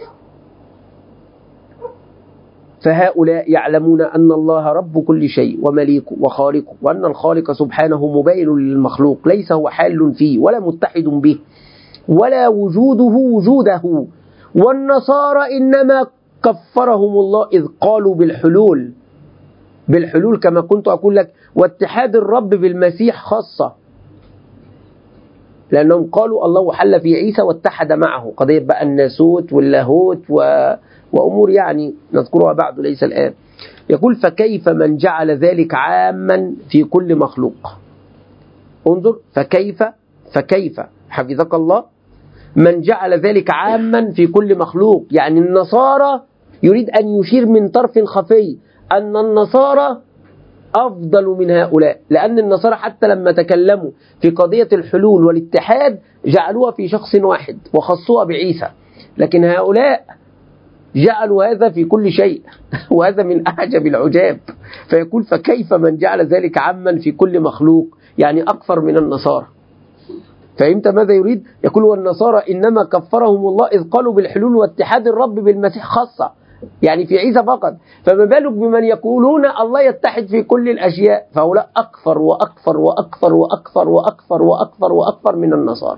فهؤلاء يعلمون أن الله رب كل شيء ومليكه وخالقه، وأن الخالق سبحانه مباين للمخلوق، ليس هو حال فيه ولا متحد به ولا وجوده وجوده. والنصارى إنما كفرهم الله إذ قالوا بالحلول، بالحلول كما كنت أقول لك، واتحاد الرب بالمسيح خاصة، لأنهم قالوا الله حل في عيسى واتحد معه، قضية بقى الناسوت واللاهوت و... وأمور يعني نذكرها بعد ليس الآن. يقول فكيف من جعل ذلك عاما في كل مخلوق. انظر فكيف فكيف حفظك الله من جعل ذلك عاما في كل مخلوق. يعني النصارى يريد أن يشير من طرف خفي أن النصارى أفضل من هؤلاء، لأن النصارى حتى لما تكلموا في قضية الحلول والاتحاد جعلوها في شخص واحد وخصوها بعيسى، لكن هؤلاء جعلوا هذا في كل شيء وهذا من أعجب العجاب. فيقول فكيف من جعل ذلك عاما في كل مخلوق، يعني أكثر من النصارى. فهمت ماذا يريد؟ يقول والنصارى إنما كفرهم الله إذ قالوا بالحلول واتحاد الرب بالمسيح خاصة، يعني في عيسى فقط، فما بالك بمن يقولون الله يتحد في كل الأشياء، فهؤلاء أكثر وأكثر وأكثر وأكثر وأكثر وأكثر وأكثر من النصارى.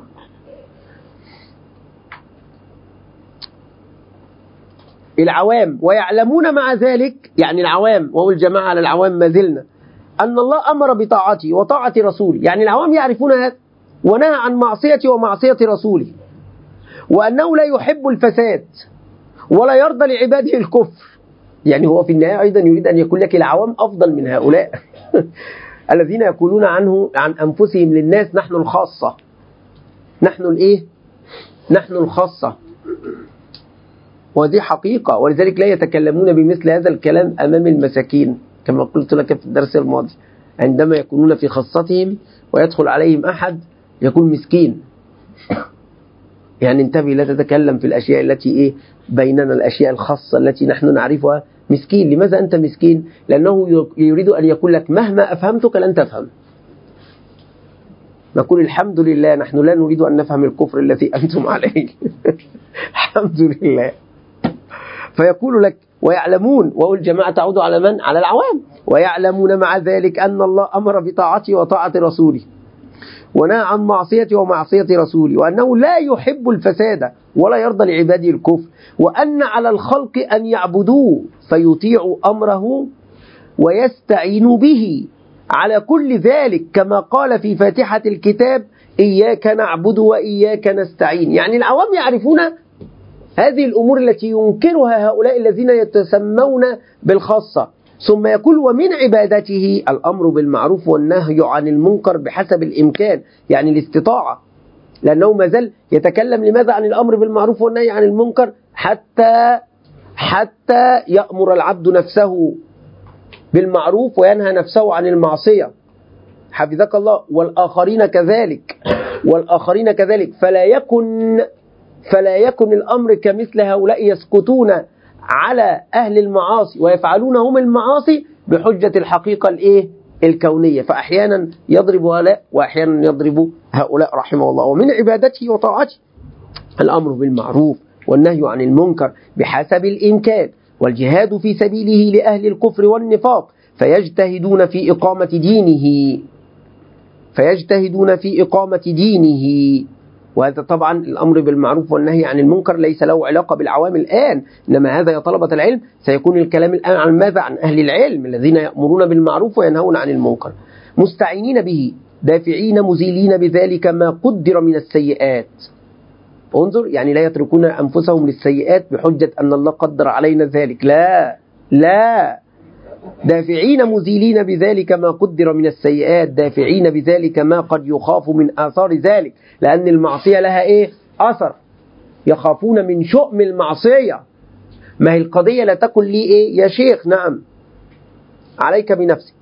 العوام ويعلمون مع ذلك، يعني العوام وهو الجماعة على العوام ما زلنا، أن الله أمر بطاعته وطاعة رسوله، يعني العوام يعرفون هذا، ونهى عن معصيته ومعصية رسوله، وأنه لا يحب الفساد ولا يرضى لعباده الكفر. يعني هو في النهاية أيضا يريد أن يقول لك العوام أفضل من هؤلاء الذين يقولون عنه عن أنفسهم للناس نحن الخاصة، نحن الإيه؟ نحن الخاصة، ودي حقيقة، ولذلك لا يتكلمون بمثل هذا الكلام أمام المساكين كما قلت لك في الدرس الماضي، عندما يكونون في خاصتهم ويدخل عليهم أحد يكون مسكين. يعني انتبه لا تتكلم في الأشياء التي إيه بيننا، الأشياء الخاصة التي نحن نعرفها. مسكين، لماذا أنت مسكين؟ لأنه يريد أن يقول لك مهما أفهمتك لن تفهم. نقول الحمد لله نحن لا نريد أن نفهم الكفر الذي أنتم عليه الحمد لله. فيقول لك ويعلمون، وهو الجماعة تعود على من؟ على العوام. ويعلمون مع ذلك أن الله أمر بطاعته وطاعة رسوله، ونهى عن معصيته ومعصية رسوله، وأنه لا يحب الفساد ولا يرضى لعباده الكفر، وأن على الخلق أن يعبدوه فيطيعوا أمره ويستعينوا به على كل ذلك، كما قال في فاتحة الكتاب إياك نعبد وإياك نستعين. يعني العوام يعرفون هذه الأمور التي ينكرها هؤلاء الذين يتسمون بالخاصة. ثم يقول ومن عبادته الأمر بالمعروف والنهي عن المنكر بحسب الإمكان، يعني الاستطاعة، لأنه ما زال يتكلم لماذا عن الأمر بالمعروف والنهي عن المنكر؟ حتى حتى يأمر العبد نفسه بالمعروف وينهى نفسه عن المعصية، حفظك الله، والآخرين كذلك والآخرين كذلك فلا يكن فلا يكن الأمر كمثل هؤلاء يسكتون على أهل المعاصي ويفعلون هم المعاصي بحجة الحقيقة الإيه؟ الكونية، فأحيانا يضرب هؤلاء وأحيانا يضرب هؤلاء رحمه الله. ومن عبادته وطاعته الأمر بالمعروف والنهي عن المنكر بحسب الإمكان، والجهاد في سبيله لأهل الكفر والنفاق فيجتهدون في إقامة دينه فيجتهدون في إقامة دينه وهذا طبعا الأمر بالمعروف والنهي عن المنكر ليس له علاقة بالعوام الآن، إنما هذا يا طلبة العلم سيكون الكلام الآن عن ماذا؟ عن أهل العلم الذين يأمرون بالمعروف وينهون عن المنكر، مستعينين به، دافعين مزيلين بذلك ما قدر من السيئات. انظر، يعني لا يتركون أنفسهم للسيئات بحجة أن الله قدر علينا ذلك، لا لا، دافعين مزيلين بذلك ما قدر من السيئات، دافعين بذلك ما قد يخاف من آثار ذلك، لأن المعصية لها إيه؟ أثر، يخافون من شؤم المعصية. ما هي القضية لا تقل لي إيه يا شيخ؟ نعم، عليك بنفسك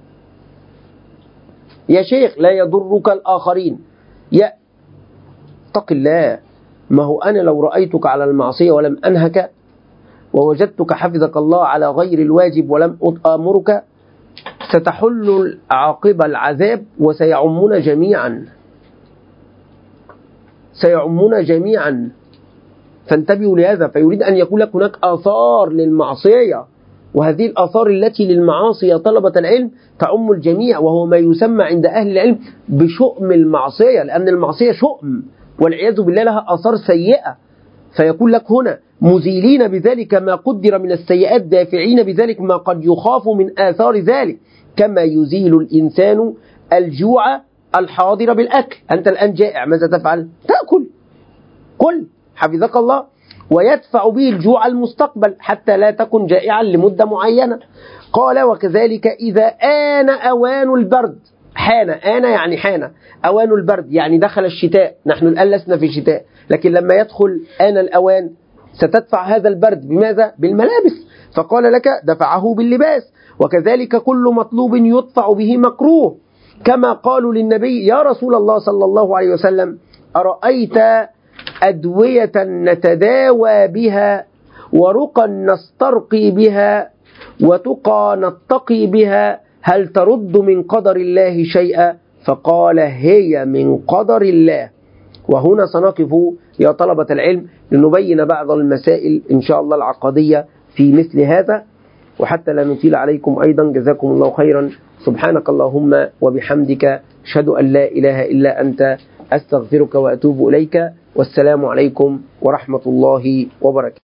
يا شيخ، لا يضرك الآخرين، يا اتق الله. ما هو أنا لو رأيتك على المعصية ولم أنهك ووجدتك حفظك الله على غير الواجب ولم أمرك ستحل عاقبة العذاب وسيعمون جميعا سيعمون جميعا فانتبهوا لهذا. فيريد أن يقول لك هناك آثار للمعصية، وهذه الآثار التي للمعاصي يا طلبة العلم تعم الجميع، وهو ما يسمى عند أهل العلم بشؤم المعصية، لأن المعصية شؤم والعياذ بالله لها آثار سيئة. فيقول لك هنا مزيلين بذلك ما قدر من السيئات، دافعين بذلك ما قد يخاف من آثار ذلك، كما يزيل الإنسان الجوع الحاضر بالأكل. أنت الآن جائع، ماذا تفعل؟ تأكل، كل حفظك الله، ويدفع به الجوع المستقبل حتى لا تكن جائعا لمدة معينة. قال وكذلك إذا آن أوان البرد، حان، آن يعني حان، أوان البرد يعني دخل الشتاء، نحن الآن لسنا في الشتاء، لكن لما يدخل آن الأوان ستدفع هذا البرد بماذا؟ بالملابس، فقال لك دفعه باللباس. وكذلك كل مطلوب يدفع به مكروه، كما قالوا للنبي يا رسول الله صلى الله عليه وسلم أرأيت أدوية نتداوى بها ورقا نسترقي بها وتقى نتقي بها، هل ترد من قدر الله شيئا؟ فقال هي من قدر الله. وهنا سنقف يا طلبة العلم لنبين بعض المسائل إن شاء الله العقدية في مثل هذا، وحتى لا نطيل عليكم أيضا جزاكم الله خيرا. سبحانك اللهم وبحمدك، أشهد أن لا إله إلا أنت، أستغفرك وأتوب إليك، والسلام عليكم ورحمة الله وبركاته.